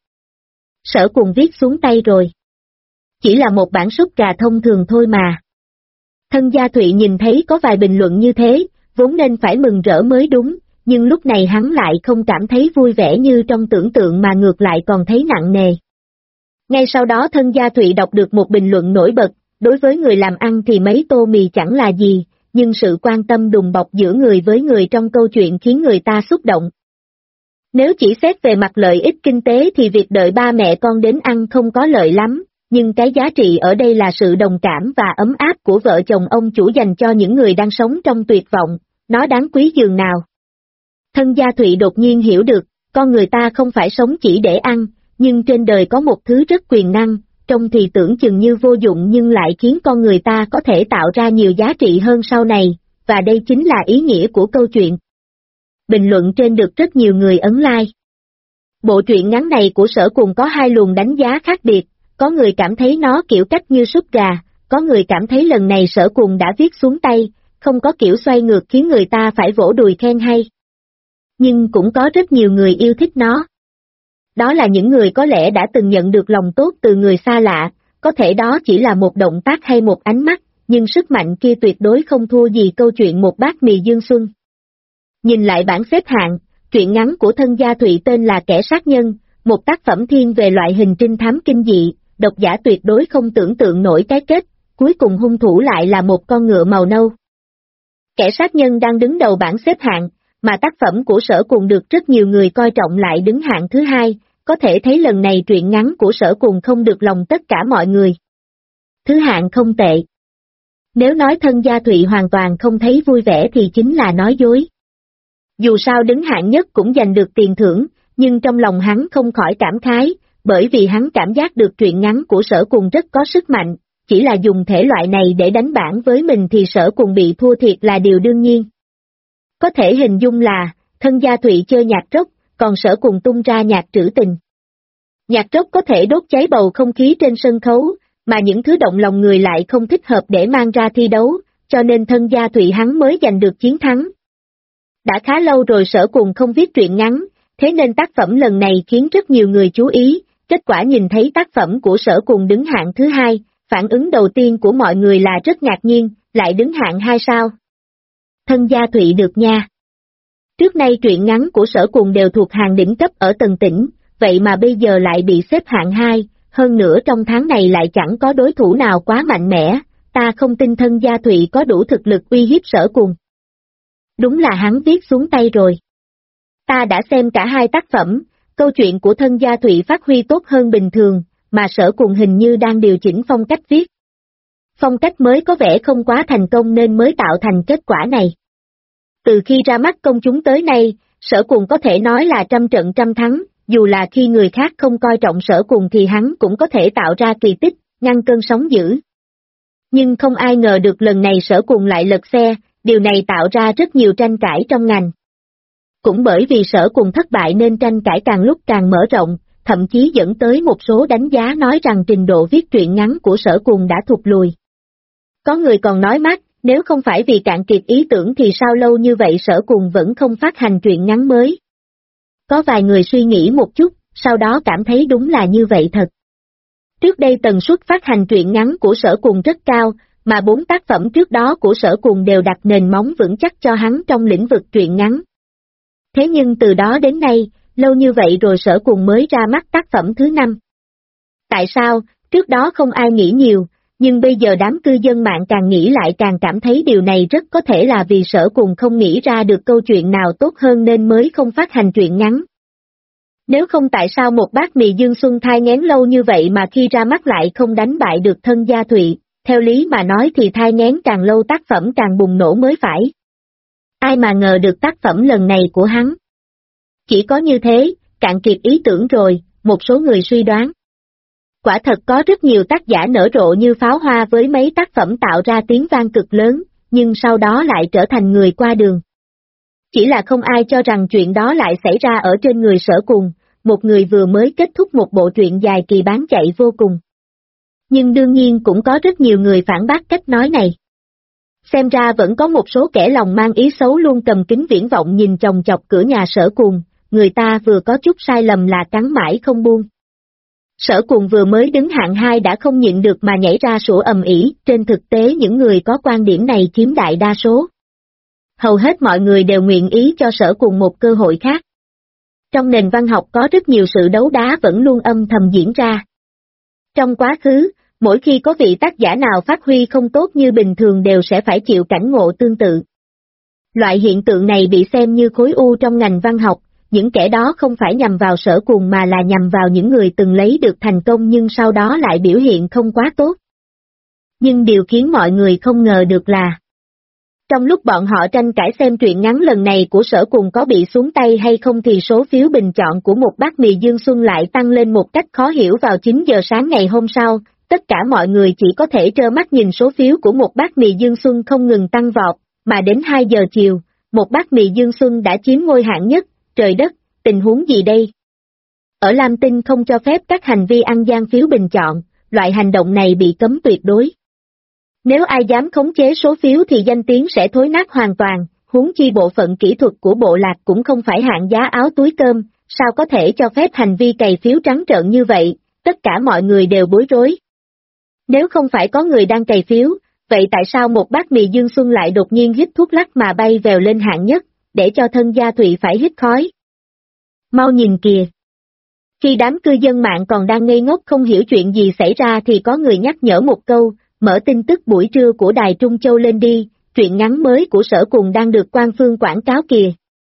Sở Cùng viết xuống tay rồi. Chỉ là một bản súp gà thông thường thôi mà. Thân Gia Thụy nhìn thấy có vài bình luận như thế, vốn nên phải mừng rỡ mới đúng, nhưng lúc này hắn lại không cảm thấy vui vẻ như trong tưởng tượng mà ngược lại còn thấy nặng nề. Ngay sau đó Thân Gia Thụy đọc được một bình luận nổi bật, đối với người làm ăn thì mấy tô mì chẳng là gì, nhưng sự quan tâm đùm bọc giữa người với người trong câu chuyện khiến người ta xúc động. Nếu chỉ xét về mặt lợi ích kinh tế thì việc đợi ba mẹ con đến ăn không có lợi lắm, nhưng cái giá trị ở đây là sự đồng cảm và ấm áp của vợ chồng ông chủ dành cho những người đang sống trong tuyệt vọng, nó đáng quý dường nào. Thân Gia Thụy đột nhiên hiểu được, con người ta không phải sống chỉ để ăn, nhưng trên đời có một thứ rất quyền năng, trông thì tưởng chừng như vô dụng nhưng lại khiến con người ta có thể tạo ra nhiều giá trị hơn sau này, và đây chính là ý nghĩa của câu chuyện. Bình luận trên được rất nhiều người ấn like. Bộ truyện ngắn này của Sở Cùng có hai luồng đánh giá khác biệt, có người cảm thấy nó kiểu cách như súp gà, có người cảm thấy lần này Sở Cùng đã viết xuống tay, không có kiểu xoay ngược khiến người ta phải vỗ đùi khen hay. Nhưng cũng có rất nhiều người yêu thích nó. Đó là những người có lẽ đã từng nhận được lòng tốt từ người xa lạ, có thể đó chỉ là một động tác hay một ánh mắt, nhưng sức mạnh kia tuyệt đối không thua gì câu chuyện Một bát mì dương xuân. Nhìn lại bảng xếp hạng, truyện ngắn của Thân Gia Thụy tên là Kẻ Sát Nhân, một tác phẩm thiên về loại hình trinh thám kinh dị, độc giả tuyệt đối không tưởng tượng nổi cái kết, cuối cùng hung thủ lại là một con ngựa màu nâu. Kẻ Sát Nhân đang đứng đầu bảng xếp hạng, mà tác phẩm của Sở Cùng được rất nhiều người coi trọng lại đứng hạng thứ hai, có thể thấy lần này truyện ngắn của Sở Cùng không được lòng tất cả mọi người. Thứ hạng không tệ. Nếu nói Thân Gia Thụy hoàn toàn không thấy vui vẻ thì chính là nói dối. Dù sao đứng hạng nhất cũng giành được tiền thưởng, nhưng trong lòng hắn không khỏi cảm khái, bởi vì hắn cảm giác được truyện ngắn của Sở Cùng rất có sức mạnh, chỉ là dùng thể loại này để đánh bảng với mình thì Sở Cùng bị thua thiệt là điều đương nhiên. Có thể hình dung là, Thân Gia Thụy chơi nhạc rock, còn Sở Cùng tung ra nhạc trữ tình. Nhạc rock có thể đốt cháy bầu không khí trên sân khấu, mà những thứ động lòng người lại không thích hợp để mang ra thi đấu, cho nên Thân Gia Thụy hắn mới giành được chiến thắng. Đã khá lâu rồi Sở Cùng không viết truyện ngắn, thế nên tác phẩm lần này khiến rất nhiều người chú ý, kết quả nhìn thấy tác phẩm của Sở Cùng đứng hạng thứ hai, phản ứng đầu tiên của mọi người là rất ngạc nhiên, lại đứng hạng 2 sao? Thân Gia Thụy được nha. Trước nay truyện ngắn của Sở Cùng đều thuộc hàng đỉnh cấp ở tầng tỉnh, vậy mà bây giờ lại bị xếp hạng 2, hơn nữa trong tháng này lại chẳng có đối thủ nào quá mạnh mẽ, ta không tin Thân Gia Thụy có đủ thực lực uy hiếp Sở Cùng. Đúng là hắn viết xuống tay rồi. Ta đã xem cả hai tác phẩm, câu chuyện của Thân Gia Thụy phát huy tốt hơn bình thường, mà Sở Cùng hình như đang điều chỉnh phong cách viết. Phong cách mới có vẻ không quá thành công nên mới tạo thành kết quả này. Từ khi ra mắt công chúng tới nay, Sở Cùng có thể nói là trăm trận trăm thắng, dù là khi người khác không coi trọng Sở Cùng thì hắn cũng có thể tạo ra kỳ tích, ngăn cơn sóng dữ. Nhưng không ai ngờ được lần này Sở Cùng lại lật xe, điều này tạo ra rất nhiều tranh cãi trong ngành. Cũng bởi vì Sở Cùng thất bại nên tranh cãi càng lúc càng mở rộng, thậm chí dẫn tới một số đánh giá nói rằng trình độ viết truyện ngắn của Sở Cùng đã thụt lùi. Có người còn nói mát, nếu không phải vì cạn kiệt ý tưởng thì sao lâu như vậy Sở Cùng vẫn không phát hành truyện ngắn mới. Có vài người suy nghĩ một chút, sau đó cảm thấy đúng là như vậy thật. Trước đây tần suất phát hành truyện ngắn của Sở Cùng rất cao, mà 4 tác phẩm trước đó của Sở Cùng đều đặt nền móng vững chắc cho hắn trong lĩnh vực truyện ngắn. Thế nhưng từ đó đến nay, lâu như vậy rồi Sở Cùng mới ra mắt tác phẩm thứ 5. Tại sao, trước đó không ai nghĩ nhiều, nhưng bây giờ đám cư dân mạng càng nghĩ lại càng cảm thấy điều này rất có thể là vì Sở Cùng không nghĩ ra được câu chuyện nào tốt hơn nên mới không phát hành truyện ngắn. Nếu không tại sao Một bát mì dương xuân thai nghén lâu như vậy mà khi ra mắt lại không đánh bại được Thân Gia Thụy, theo lý mà nói thì thai nghén càng lâu tác phẩm càng bùng nổ mới phải. Ai mà ngờ được tác phẩm lần này của hắn. Chỉ có như thế, cạn kiệt ý tưởng rồi, một số người suy đoán. Quả thật có rất nhiều tác giả nở rộ như pháo hoa với mấy tác phẩm tạo ra tiếng vang cực lớn, nhưng sau đó lại trở thành người qua đường. Chỉ là không ai cho rằng chuyện đó lại xảy ra ở trên người Sở Cùng, một người vừa mới kết thúc một bộ truyện dài kỳ bán chạy vô cùng. Nhưng đương nhiên cũng có rất nhiều người phản bác cách nói này. Xem ra vẫn có một số kẻ lòng mang ý xấu luôn cầm kính viễn vọng nhìn chòng chọc cửa nhà Sở Cùng, người ta vừa có chút sai lầm là cắn mãi không buông. Sở Cùng vừa mới đứng hạng 2 đã không nhịn được mà nhảy ra sủa ầm ĩ, trên thực tế những người có quan điểm này chiếm đại đa số. Hầu hết mọi người đều nguyện ý cho Sở Cùng một cơ hội khác. Trong nền văn học có rất nhiều sự đấu đá vẫn luôn âm thầm diễn ra. Trong quá khứ, mỗi khi có vị tác giả nào phát huy không tốt như bình thường đều sẽ phải chịu cảnh ngộ tương tự. Loại hiện tượng này bị xem như khối u trong ngành văn học, những kẻ đó không phải nhằm vào Sở Cùng mà là nhằm vào những người từng lấy được thành công nhưng sau đó lại biểu hiện không quá tốt. Nhưng điều khiến mọi người không ngờ được là, trong lúc bọn họ tranh cãi xem truyện ngắn lần này của Sở Cùng có bị xuống tay hay không thì số phiếu bình chọn của một bát mì Dương Xuân lại tăng lên một cách khó hiểu vào 9 giờ sáng ngày hôm sau, tất cả mọi người chỉ có thể trơ mắt nhìn số phiếu của một bát mì Dương Xuân không ngừng tăng vọt, mà đến 2 giờ chiều, một bát mì Dương Xuân đã chiếm ngôi hạng nhất, trời đất, tình huống gì đây? Ở Lam Tinh không cho phép các hành vi ăn gian phiếu bình chọn, loại hành động này bị cấm tuyệt đối. Nếu ai dám khống chế số phiếu thì danh tiếng sẽ thối nát hoàn toàn, huống chi bộ phận kỹ thuật của bộ lạc cũng không phải hạng giá áo túi cơm, sao có thể cho phép hành vi cày phiếu trắng trợn như vậy, tất cả mọi người đều bối rối. Nếu không phải có người đang cày phiếu, vậy tại sao một bát mì Dương Xuân lại đột nhiên hít thuốc lắc mà bay vèo lên hạng nhất, để cho thân gia Thụy phải hít khói? Mau nhìn kìa! Khi đám cư dân mạng còn đang ngây ngốc không hiểu chuyện gì xảy ra thì có người nhắc nhở một câu, mở tin tức buổi trưa của Đài Trung Châu lên đi, truyện ngắn mới của Sở Cùng đang được quan phương quảng cáo kìa.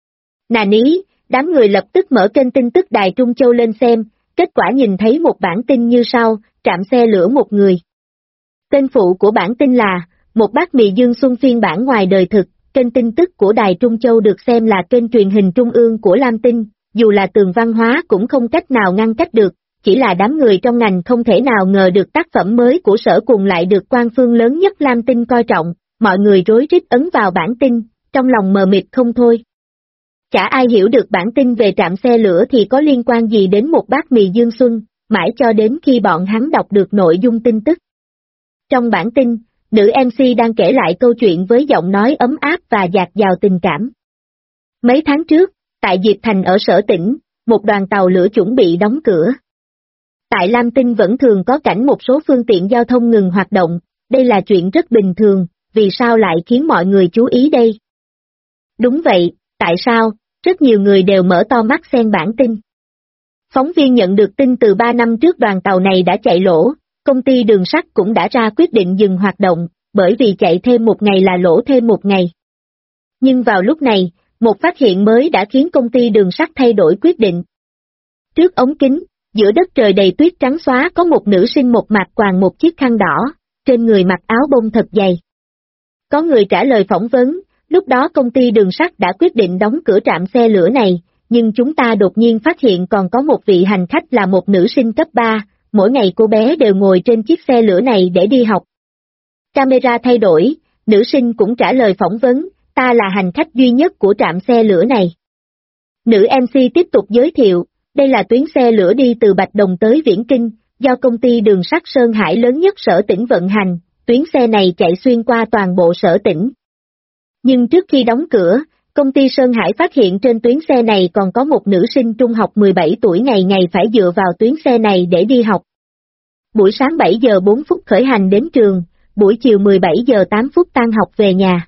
Nà ní, đám người lập tức mở kênh tin tức Đài Trung Châu lên xem, kết quả nhìn thấy một bản tin như sau, trạm xe lửa một người. Tên phụ của bản tin là, một bát mì Dương Xuân phiên bản ngoài đời thực, kênh tin tức của Đài Trung Châu được xem là kênh truyền hình trung ương của Lam Tinh, dù là tường văn hóa cũng không cách nào ngăn cách được, chỉ là đám người trong ngành không thể nào ngờ được tác phẩm mới của Sở Cùng lại được quan phương lớn nhất Lam Tinh coi trọng, mọi người rối rít ấn vào bản tin, trong lòng mờ mịt không thôi. Chả ai hiểu được bản tin về trạm xe lửa thì có liên quan gì đến một bát mì Dương Xuân, mãi cho đến khi bọn hắn đọc được nội dung tin tức. Trong bản tin, nữ MC đang kể lại câu chuyện với giọng nói ấm áp và dạt dào tình cảm. Mấy tháng trước, tại Diệp Thành ở Sở Tỉnh, một đoàn tàu lửa chuẩn bị đóng cửa. Tại Lam Tinh vẫn thường có cảnh một số phương tiện giao thông ngừng hoạt động, đây là chuyện rất bình thường, vì sao lại khiến mọi người chú ý đây? Đúng vậy, tại sao? Rất nhiều người đều mở to mắt xem bản tin. Phóng viên nhận được tin từ 3 năm trước đoàn tàu này đã chạy lỗ, công ty đường sắt cũng đã ra quyết định dừng hoạt động, bởi vì chạy thêm một ngày là lỗ thêm một ngày. Nhưng vào lúc này, một phát hiện mới đã khiến công ty đường sắt thay đổi quyết định. Trước ống kính, giữa đất trời đầy tuyết trắng xóa có một nữ sinh một mặt quàng một chiếc khăn đỏ, trên người mặc áo bông thật dày. Có người trả lời phỏng vấn, lúc đó công ty đường sắt đã quyết định đóng cửa trạm xe lửa này, nhưng chúng ta đột nhiên phát hiện còn có một vị hành khách là một nữ sinh cấp 3, mỗi ngày cô bé đều ngồi trên chiếc xe lửa này để đi học. Camera thay đổi, nữ sinh cũng trả lời phỏng vấn, ta là hành khách duy nhất của trạm xe lửa này. Nữ MC tiếp tục giới thiệu, đây là tuyến xe lửa đi từ Bạch Đồng tới Viễn Kinh, do công ty đường sắt Sơn Hải lớn nhất Sở Tỉnh vận hành, tuyến xe này chạy xuyên qua toàn bộ Sở Tỉnh. Nhưng trước khi đóng cửa, công ty Sơn Hải phát hiện trên tuyến xe này còn có một nữ sinh trung học 17 tuổi ngày ngày phải dựa vào tuyến xe này để đi học. Buổi sáng 7 giờ 4 phút khởi hành đến trường, buổi chiều 17 giờ 8 phút tan học về nhà.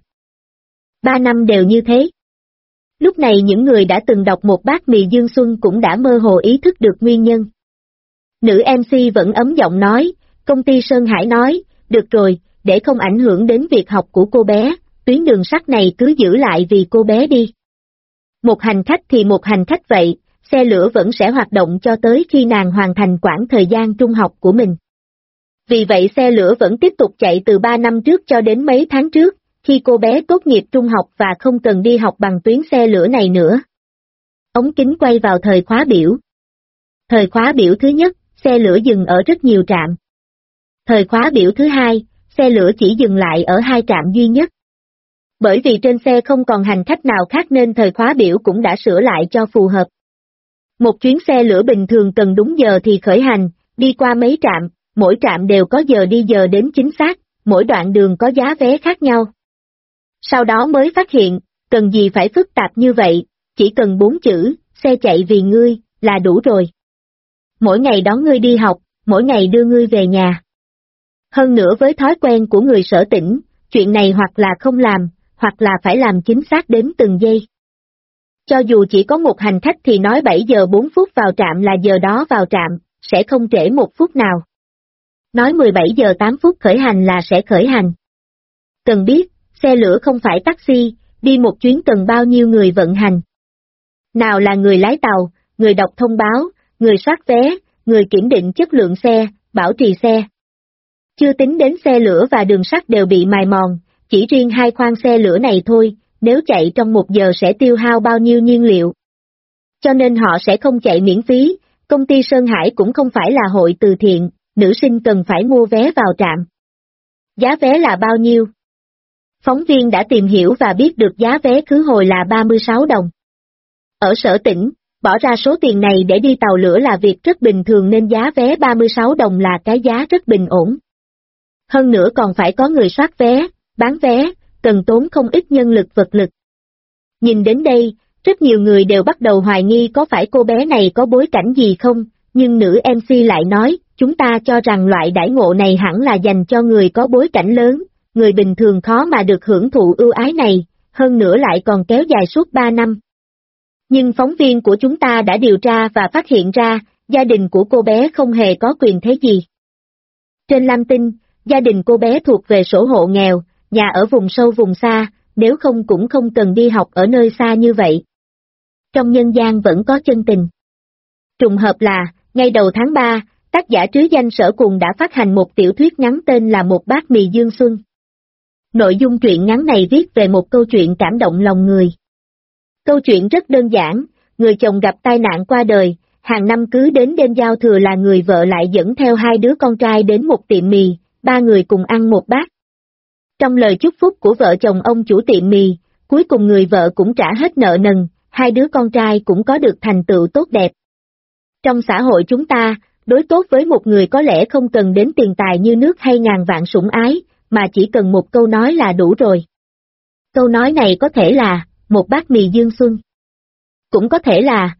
3 năm đều như thế. Lúc này những người đã từng đọc một bát mì Dương Xuân cũng đã mơ hồ ý thức được nguyên nhân. Nữ MC vẫn ấm giọng nói, công ty Sơn Hải nói, được rồi, để không ảnh hưởng đến việc học của cô bé, tuyến đường sắt này cứ giữ lại vì cô bé đi. Một hành khách thì một hành khách vậy, xe lửa vẫn sẽ hoạt động cho tới khi nàng hoàn thành quãng thời gian trung học của mình. Vì vậy xe lửa vẫn tiếp tục chạy từ 3 năm trước cho đến mấy tháng trước, khi cô bé tốt nghiệp trung học và không cần đi học bằng tuyến xe lửa này nữa. Ống kính quay vào thời khóa biểu. Thời khóa biểu thứ nhất, xe lửa dừng ở rất nhiều trạm. Thời khóa biểu thứ hai, xe lửa chỉ dừng lại ở 2 trạm duy nhất. Bởi vì trên xe không còn hành khách nào khác nên thời khóa biểu cũng đã sửa lại cho phù hợp. Một chuyến xe lửa bình thường cần đúng giờ thì khởi hành, đi qua mấy trạm, mỗi trạm đều có giờ đi giờ đến chính xác, mỗi đoạn đường có giá vé khác nhau. Sau đó mới phát hiện, cần gì phải phức tạp như vậy, chỉ cần 4 chữ, xe chạy vì ngươi, là đủ rồi. Mỗi ngày đón ngươi đi học, mỗi ngày đưa ngươi về nhà. Hơn nữa với thói quen của người Sở Tỉnh, chuyện này hoặc là không làm, hoặc là phải làm chính xác đến từng giây. Cho dù chỉ có một hành khách thì nói 7 giờ 4 phút vào trạm là giờ đó vào trạm, sẽ không trễ 1 phút nào. Nói 17 giờ 8 phút khởi hành là sẽ khởi hành. Cần biết, xe lửa không phải taxi, đi một chuyến cần bao nhiêu người vận hành. Nào là người lái tàu, người đọc thông báo, người soát vé, người kiểm định chất lượng xe, bảo trì xe. Chưa tính đến xe lửa và đường sắt đều bị mài mòn, chỉ riêng 2 khoang xe lửa này thôi, nếu chạy trong 1 giờ sẽ tiêu hao bao nhiêu nhiên liệu. Cho nên họ sẽ không chạy miễn phí, công ty Sơn Hải cũng không phải là hội từ thiện, nữ sinh cần phải mua vé vào trạm. Giá vé là bao nhiêu? Phóng viên đã tìm hiểu và biết được giá vé khứ hồi là 36 đồng. Ở Sở Tỉnh, bỏ ra số tiền này để đi tàu lửa là việc rất bình thường nên giá vé 36 đồng là cái giá rất bình ổn. Hơn nữa còn phải có người soát vé, bán vé, cần tốn không ít nhân lực vật lực. Nhìn đến đây, rất nhiều người đều bắt đầu hoài nghi có phải cô bé này có bối cảnh gì không, nhưng nữ MC lại nói, chúng ta cho rằng loại đãi ngộ này hẳn là dành cho người có bối cảnh lớn, người bình thường khó mà được hưởng thụ ưu ái này, hơn nữa lại còn kéo dài suốt 3 năm. Nhưng phóng viên của chúng ta đã điều tra và phát hiện ra, gia đình của cô bé không hề có quyền thế gì. Trên Lam Tinh, gia đình cô bé thuộc về sổ hộ nghèo, nhà ở vùng sâu vùng xa, nếu không cũng không cần đi học ở nơi xa như vậy. Trong nhân gian vẫn có chân tình. Trùng hợp là, ngay đầu tháng 3, tác giả trứ danh Sở Cùng đã phát hành một tiểu thuyết ngắn tên là Một bát mì dương xuân. Nội dung truyện ngắn này viết về một câu chuyện cảm động lòng người. Câu chuyện rất đơn giản, người chồng gặp tai nạn qua đời, hàng năm cứ đến đêm giao thừa là người vợ lại dẫn theo 2 đứa con trai đến một tiệm mì, 3 người cùng ăn một bát. Trong lời chúc phúc của vợ chồng ông chủ tiệm mì, cuối cùng người vợ cũng trả hết nợ nần, 2 đứa con trai cũng có được thành tựu tốt đẹp. Trong xã hội chúng ta, đối tốt với một người có lẽ không cần đến tiền tài như nước hay ngàn vạn sủng ái, mà chỉ cần một câu nói là đủ rồi. Câu nói này có thể là, một bát mì dương xuân. Cũng có thể là,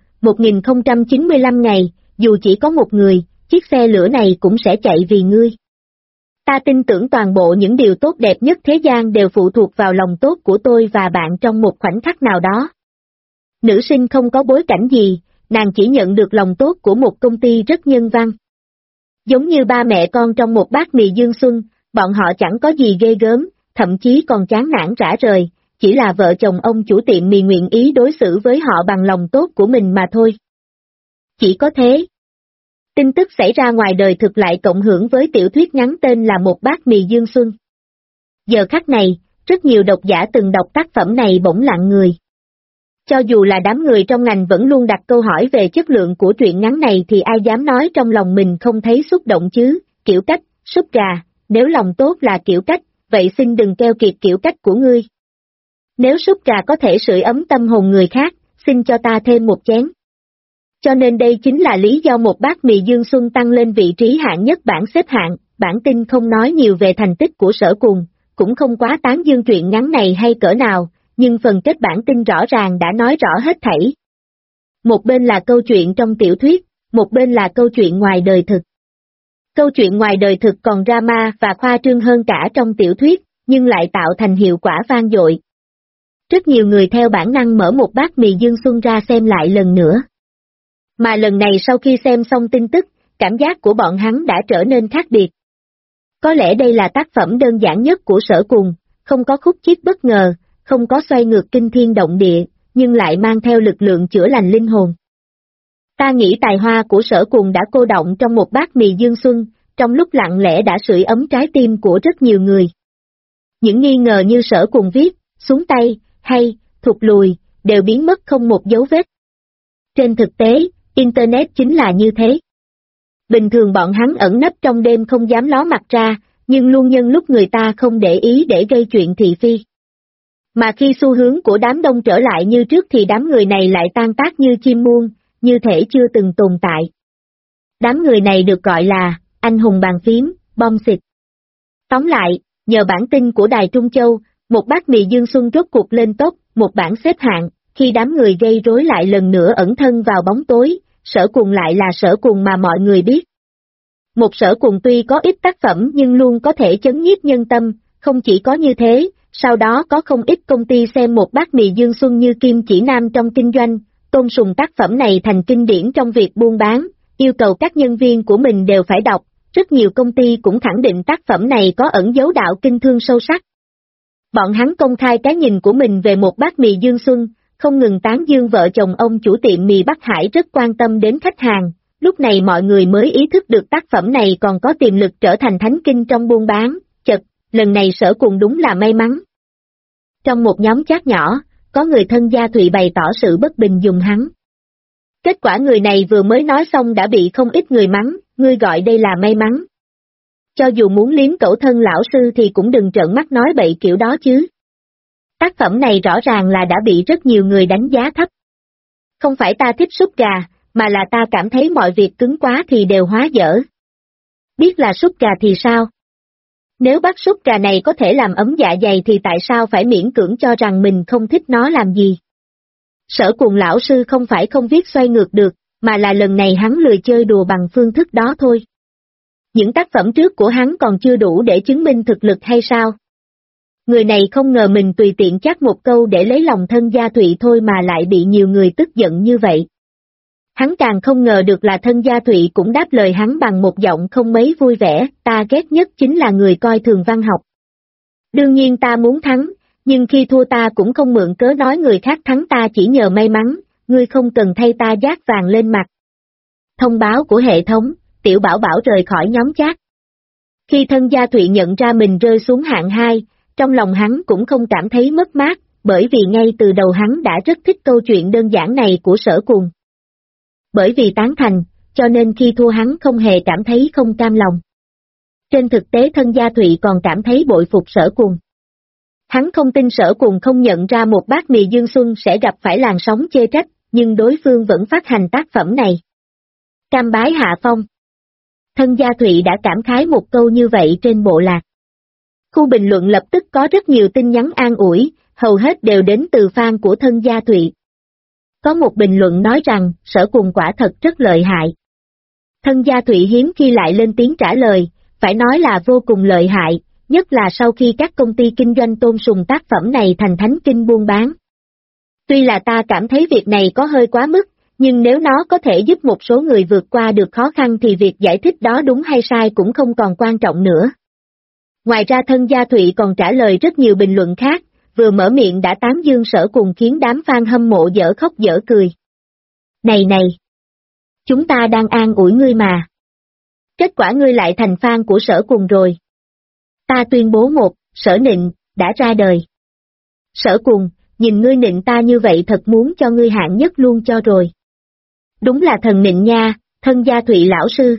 1095 ngày, dù chỉ có một người, chiếc xe lửa này cũng sẽ chạy vì ngươi. Ta tin tưởng toàn bộ những điều tốt đẹp nhất thế gian đều phụ thuộc vào lòng tốt của tôi và bạn trong một khoảnh khắc nào đó. Nữ sinh không có bối cảnh gì, nàng chỉ nhận được lòng tốt của một công ty rất nhân văn. Giống như ba mẹ con trong một bát mì dương xuân, bọn họ chẳng có gì ghê gớm, thậm chí còn chán nản rã rời, chỉ là vợ chồng ông chủ tiệm mì nguyện ý đối xử với họ bằng lòng tốt của mình mà thôi. Chỉ có thế. Tin tức xảy ra ngoài đời thực lại cộng hưởng với tiểu thuyết ngắn tên là Một bát mì dương xuân. Giờ khắc này, rất nhiều độc giả từng đọc tác phẩm này bỗng lặng người. Cho dù là đám người trong ngành vẫn luôn đặt câu hỏi về chất lượng của truyện ngắn này thì ai dám nói trong lòng mình không thấy xúc động chứ, kiểu cách, súp gà, nếu lòng tốt là kiểu cách, vậy xin đừng keo kiệt kiểu cách của ngươi. Nếu súp gà có thể sưởi ấm tâm hồn người khác, xin cho ta thêm một chén. Cho nên đây chính là lý do một bát mì dương xuân tăng lên vị trí hạng nhất bảng xếp hạng, bản tin không nói nhiều về thành tích của Sở Cùng, cũng không quá tán dương truyện ngắn này hay cỡ nào, nhưng phần kết bản tin rõ ràng đã nói rõ hết thảy. Một bên là câu chuyện trong tiểu thuyết, một bên là câu chuyện ngoài đời thực. Câu chuyện ngoài đời thực còn drama và khoa trương hơn cả trong tiểu thuyết, nhưng lại tạo thành hiệu quả vang dội. Rất nhiều người theo bản năng mở một bát mì dương xuân ra xem lại lần nữa. Mà lần này sau khi xem xong tin tức, cảm giác của bọn hắn đã trở nên khác biệt. Có lẽ đây là tác phẩm đơn giản nhất của Sở Cùng, không có khúc chiết bất ngờ, không có xoay ngược kinh thiên động địa, nhưng lại mang theo lực lượng chữa lành linh hồn. Ta nghĩ tài hoa của Sở Cùng đã cô đọng trong một bát mì dương xuân, trong lúc lặng lẽ đã sưởi ấm trái tim của rất nhiều người. Những nghi ngờ như Sở Cùng viết, xuống tay, hay, thụt lùi, đều biến mất không một dấu vết. Trên thực tế, Internet chính là như thế. Bình thường bọn hắn ẩn nấp trong đêm không dám ló mặt ra, nhưng luôn nhân lúc người ta không để ý để gây chuyện thị phi. Mà khi xu hướng của đám đông trở lại như trước thì đám người này lại tan tác như chim muông, như thể chưa từng tồn tại. Đám người này được gọi là anh hùng bàn phím, bom xịt. Tóm lại, nhờ bản tin của Đài Trung Châu, một bát mì Dương Xuân rốt cuộc lên top, một bảng xếp hạng, khi đám người gây rối lại lần nữa ẩn thân vào bóng tối, Sở Cùng lại là Sở Cùng mà mọi người biết. Một Sở Cùng tuy có ít tác phẩm nhưng luôn có thể chấn nhiếp nhân tâm, không chỉ có như thế, sau đó có không ít công ty xem một bát mì Dương Xuân như kim chỉ nam trong kinh doanh, tôn sùng tác phẩm này thành kinh điển trong việc buôn bán, yêu cầu các nhân viên của mình đều phải đọc, rất nhiều công ty cũng khẳng định tác phẩm này có ẩn dấu đạo kinh thương sâu sắc. Bọn hắn công khai cái nhìn của mình về một bát mì Dương Xuân, không ngừng tán dương vợ chồng ông chủ tiệm mì Bắc Hải rất quan tâm đến khách hàng, lúc này mọi người mới ý thức được tác phẩm này còn có tiềm lực trở thành thánh kinh trong buôn bán, chật, lần này Sở Cùng đúng là may mắn. Trong một nhóm chat nhỏ, có người thân Gia Thụy bày tỏ sự bất bình dùng hắn. Kết quả người này vừa mới nói xong đã bị không ít người mắng, ngươi gọi đây là may mắn. Cho dù muốn liếm cẩu thân lão sư thì cũng đừng trợn mắt nói bậy kiểu đó chứ. Tác phẩm này rõ ràng là đã bị rất nhiều người đánh giá thấp. Không phải ta thích súp gà, mà là ta cảm thấy mọi việc cứng quá thì đều hóa dở. Biết là súp gà thì sao? Nếu bát súp gà này có thể làm ấm dạ dày thì tại sao phải miễn cưỡng cho rằng mình không thích nó làm gì? Sở Cùng lão sư không phải không viết xoay ngược được, mà là lần này hắn lười chơi đùa bằng phương thức đó thôi. Những tác phẩm trước của hắn còn chưa đủ để chứng minh thực lực hay sao? Người này không ngờ mình tùy tiện chắc một câu để lấy lòng thân Gia Thụy thôi mà lại bị nhiều người tức giận như vậy. Hắn càng không ngờ được là thân Gia Thụy cũng đáp lời hắn bằng một giọng không mấy vui vẻ, ta ghét nhất chính là người coi thường văn học. Đương nhiên ta muốn thắng, nhưng khi thua ta cũng không mượn cớ nói người khác thắng ta chỉ nhờ may mắn, ngươi không cần thay ta dát vàng lên mặt. Thông báo của hệ thống, Tiểu Bảo Bảo rời khỏi nhóm chat. Khi thân Gia Thụy nhận ra mình rơi xuống hạng 2, trong lòng hắn cũng không cảm thấy mất mát, bởi vì ngay từ đầu hắn đã rất thích câu chuyện đơn giản này của Sở Cùng. Bởi vì tán thành, cho nên khi thua hắn không hề cảm thấy không cam lòng. Trên thực tế thân Gia Thụy còn cảm thấy bội phục Sở Cùng. Hắn không tin Sở Cùng không nhận ra một bát mì Dương Xuân sẽ gặp phải làn sóng chê trách, nhưng đối phương vẫn phát hành tác phẩm này. Cam bái hạ phong. Thân Gia Thụy đã cảm khái một câu như vậy trên bộ lạc. Khu bình luận lập tức có rất nhiều tin nhắn an ủi, hầu hết đều đến từ fan của thân Gia Thụy. Có một bình luận nói rằng, Sở Cùng quả thật rất lợi hại. Thân Gia Thụy hiếm khi lại lên tiếng trả lời, phải nói là vô cùng lợi hại, nhất là sau khi các công ty kinh doanh tôn sùng tác phẩm này thành thánh kinh buôn bán. Tuy là ta cảm thấy việc này có hơi quá mức, nhưng nếu nó có thể giúp một số người vượt qua được khó khăn thì việc giải thích đó đúng hay sai cũng không còn quan trọng nữa. Ngoài ra thân Gia Thụy còn trả lời rất nhiều bình luận khác, vừa mở miệng đã tán dương Sở Cùng khiến đám fan hâm mộ dở khóc dở cười. Này này! Chúng ta đang an ủi ngươi mà. Kết quả ngươi lại thành fan của Sở Cùng rồi. Ta tuyên bố Sở Nịnh, đã ra đời. Sở Cùng, nhìn ngươi nịnh ta như vậy thật muốn cho ngươi hạng nhất luôn cho rồi. Đúng là thần nịnh nha, thân Gia Thụy lão sư.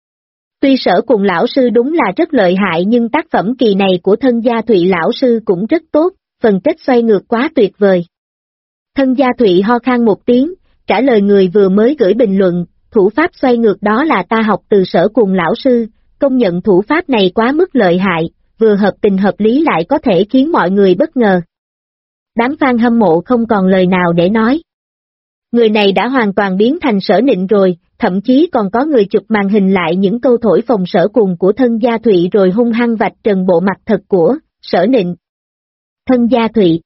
Tuy Sở Cùng lão sư đúng là rất lợi hại nhưng tác phẩm kỳ này của thân Gia Thụy lão sư cũng rất tốt, phần kết xoay ngược quá tuyệt vời. Thân Gia Thụy ho khan một tiếng, trả lời người vừa mới gửi bình luận, thủ pháp xoay ngược đó là ta học từ Sở Cùng lão sư, công nhận thủ pháp này quá mức lợi hại, vừa hợp tình hợp lý lại có thể khiến mọi người bất ngờ. Đám fan hâm mộ không còn lời nào để nói. Người này đã hoàn toàn biến thành Sở Nịnh rồi, thậm chí còn có người chụp màn hình lại những câu thổi phồng Sở Cùng của thân Gia Thụy rồi hung hăng vạch trần bộ mặt thật của Sở Nịnh. Thân Gia Thụy.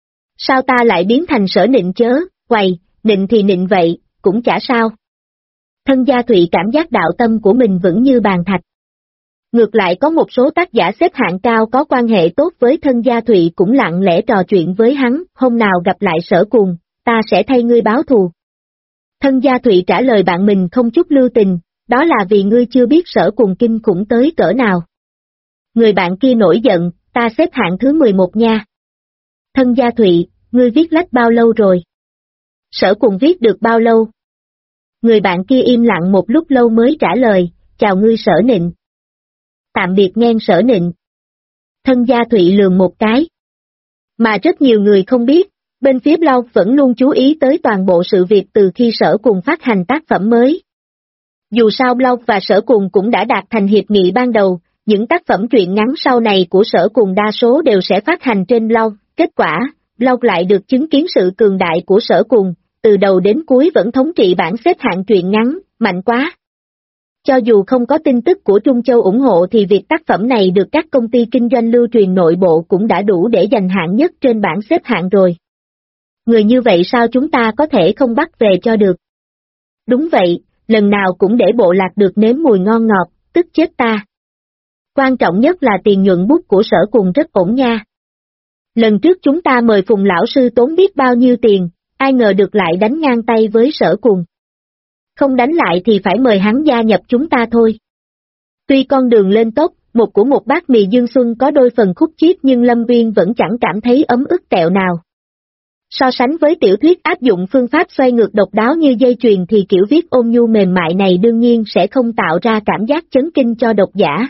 Sao ta lại biến thành Sở Nịnh chớ, quầy, nịnh thì nịnh vậy, cũng chả sao. Thân Gia Thụy cảm giác đạo tâm của mình vững như bàn thạch. Ngược lại có một số tác giả xếp hạng cao có quan hệ tốt với thân Gia Thụy cũng lặng lẽ trò chuyện với hắn, hôm nào gặp lại Sở Cùng, ta sẽ thay ngươi báo thù. Thân Gia Thụy trả lời bạn mình không chút lưu tình, đó là vì ngươi chưa biết Sở Cùng kinh khủng tới cỡ nào. Người bạn kia nổi giận, ta xếp hạng thứ 11 nha. Thân Gia Thụy, ngươi viết lách bao lâu rồi? Sở Cùng viết được bao lâu? Người bạn kia im lặng một lúc lâu mới trả lời, chào ngươi Sở Nịnh. Tạm biệt nghen Sở Nịnh. Thân Gia Thụy lườm một cái. Mà rất nhiều người không biết, bên phía blog vẫn luôn chú ý tới toàn bộ sự việc từ khi Sở Cùng phát hành tác phẩm mới. Dù sao blog và Sở Cùng cũng đã đạt thành hiệp nghị ban đầu, những tác phẩm truyện ngắn sau này của Sở Cùng đa số đều sẽ phát hành trên blog, kết quả, blog lại được chứng kiến sự cường đại của Sở Cùng, từ đầu đến cuối vẫn thống trị bảng xếp hạng truyện ngắn, mạnh quá. Cho dù không có tin tức của Trung Châu ủng hộ thì việc tác phẩm này được các công ty kinh doanh lưu truyền nội bộ cũng đã đủ để giành hạng nhất trên bảng xếp hạng rồi. Người như vậy sao chúng ta có thể không bắt về cho được? Đúng vậy, lần nào cũng để bộ lạc được nếm mùi ngon ngọt, tức chết ta. Quan trọng nhất là tiền nhuận bút của Sở Cùng rất ổn nha. Lần trước chúng ta mời Phùng lão sư tốn biết bao nhiêu tiền, ai ngờ được lại đánh ngang tay với Sở Cùng. Không đánh lại thì phải mời hắn gia nhập chúng ta thôi. Tuy con đường lên tốc, một của một bát mì Dương Xuân có đôi phần khúc chiết nhưng Lâm Viên vẫn chẳng cảm thấy ấm ức tẹo nào. So sánh với tiểu thuyết áp dụng phương pháp xoay ngược độc đáo như dây chuyền thì kiểu viết ôn nhu mềm mại này đương nhiên sẽ không tạo ra cảm giác chấn kinh cho độc giả.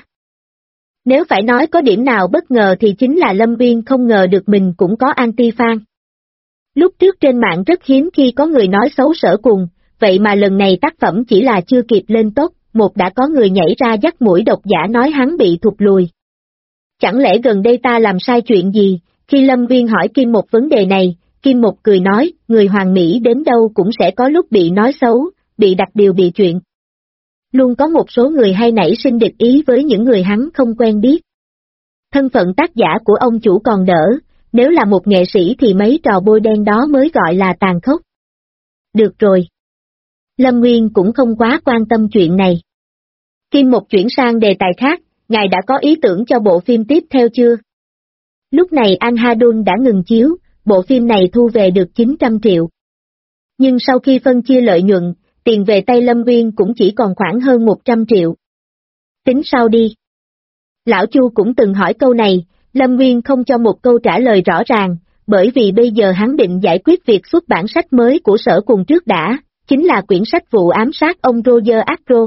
Nếu phải nói có điểm nào bất ngờ thì chính là Lâm Viên không ngờ được mình cũng có anti-fan. Lúc trước trên mạng rất hiếm khi có người nói xấu Sở Cùng, vậy mà lần này tác phẩm chỉ là chưa kịp lên top, một đã có người nhảy ra dắt mũi độc giả nói hắn bị thụt lùi. Chẳng lẽ gần đây ta làm sai chuyện gì? Khi Lâm Viên hỏi Kim Một vấn đề này, Kim Một cười nói, người hoàn mỹ đến đâu cũng sẽ có lúc bị nói xấu, bị đặt điều bị chuyện. Luôn có một số người hay nảy sinh địch ý với những người hắn không quen biết. Thân phận tác giả của ông chủ còn đỡ, nếu là một nghệ sĩ thì mấy trò bôi đen đó mới gọi là tàn khốc. Được rồi. Lâm Nguyên cũng không quá quan tâm chuyện này. Kim Một chuyển sang đề tài khác, ngài đã có ý tưởng cho bộ phim tiếp theo chưa? Lúc này Anhadun đã ngừng chiếu, bộ phim này thu về được 900 triệu. Nhưng sau khi phân chia lợi nhuận, tiền về tay Lâm Nguyên cũng chỉ còn khoảng hơn 100 triệu. Tính sau đi. Lão Chu cũng từng hỏi câu này, Lâm Nguyên không cho một câu trả lời rõ ràng, bởi vì bây giờ hắn định giải quyết việc xuất bản sách mới của Sở Cùng trước đã, chính là quyển sách vụ ám sát ông Roger Agro.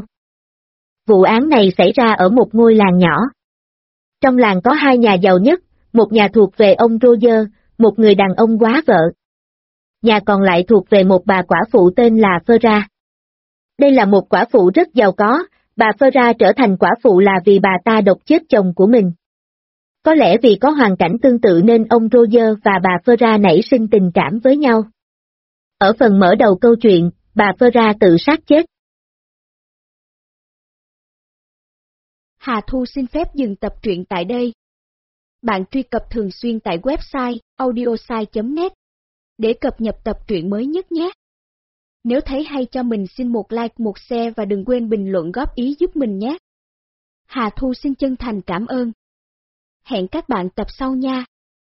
Vụ án này xảy ra ở một ngôi làng nhỏ. Trong làng có hai nhà giàu nhất, một nhà thuộc về ông Roger, một người đàn ông quá vợ. Nhà còn lại thuộc về một bà quả phụ tên là Ferra. Đây là một quả phụ rất giàu có, bà Ferra trở thành quả phụ là vì bà ta độc chết chồng của mình. Có lẽ vì có hoàn cảnh tương tự nên ông Roger và bà Ferra nảy sinh tình cảm với nhau. Ở phần mở đầu câu chuyện, bà Ferra tự sát chết. Hà Thu xin phép dừng tập truyện tại đây. Bạn truy cập thường xuyên tại website audiosai.net để cập nhật tập truyện mới nhất nhé. Nếu thấy hay cho mình xin một like, một share và đừng quên bình luận góp ý giúp mình nhé. Hà Thu xin chân thành cảm ơn. Hẹn các bạn tập sau nha.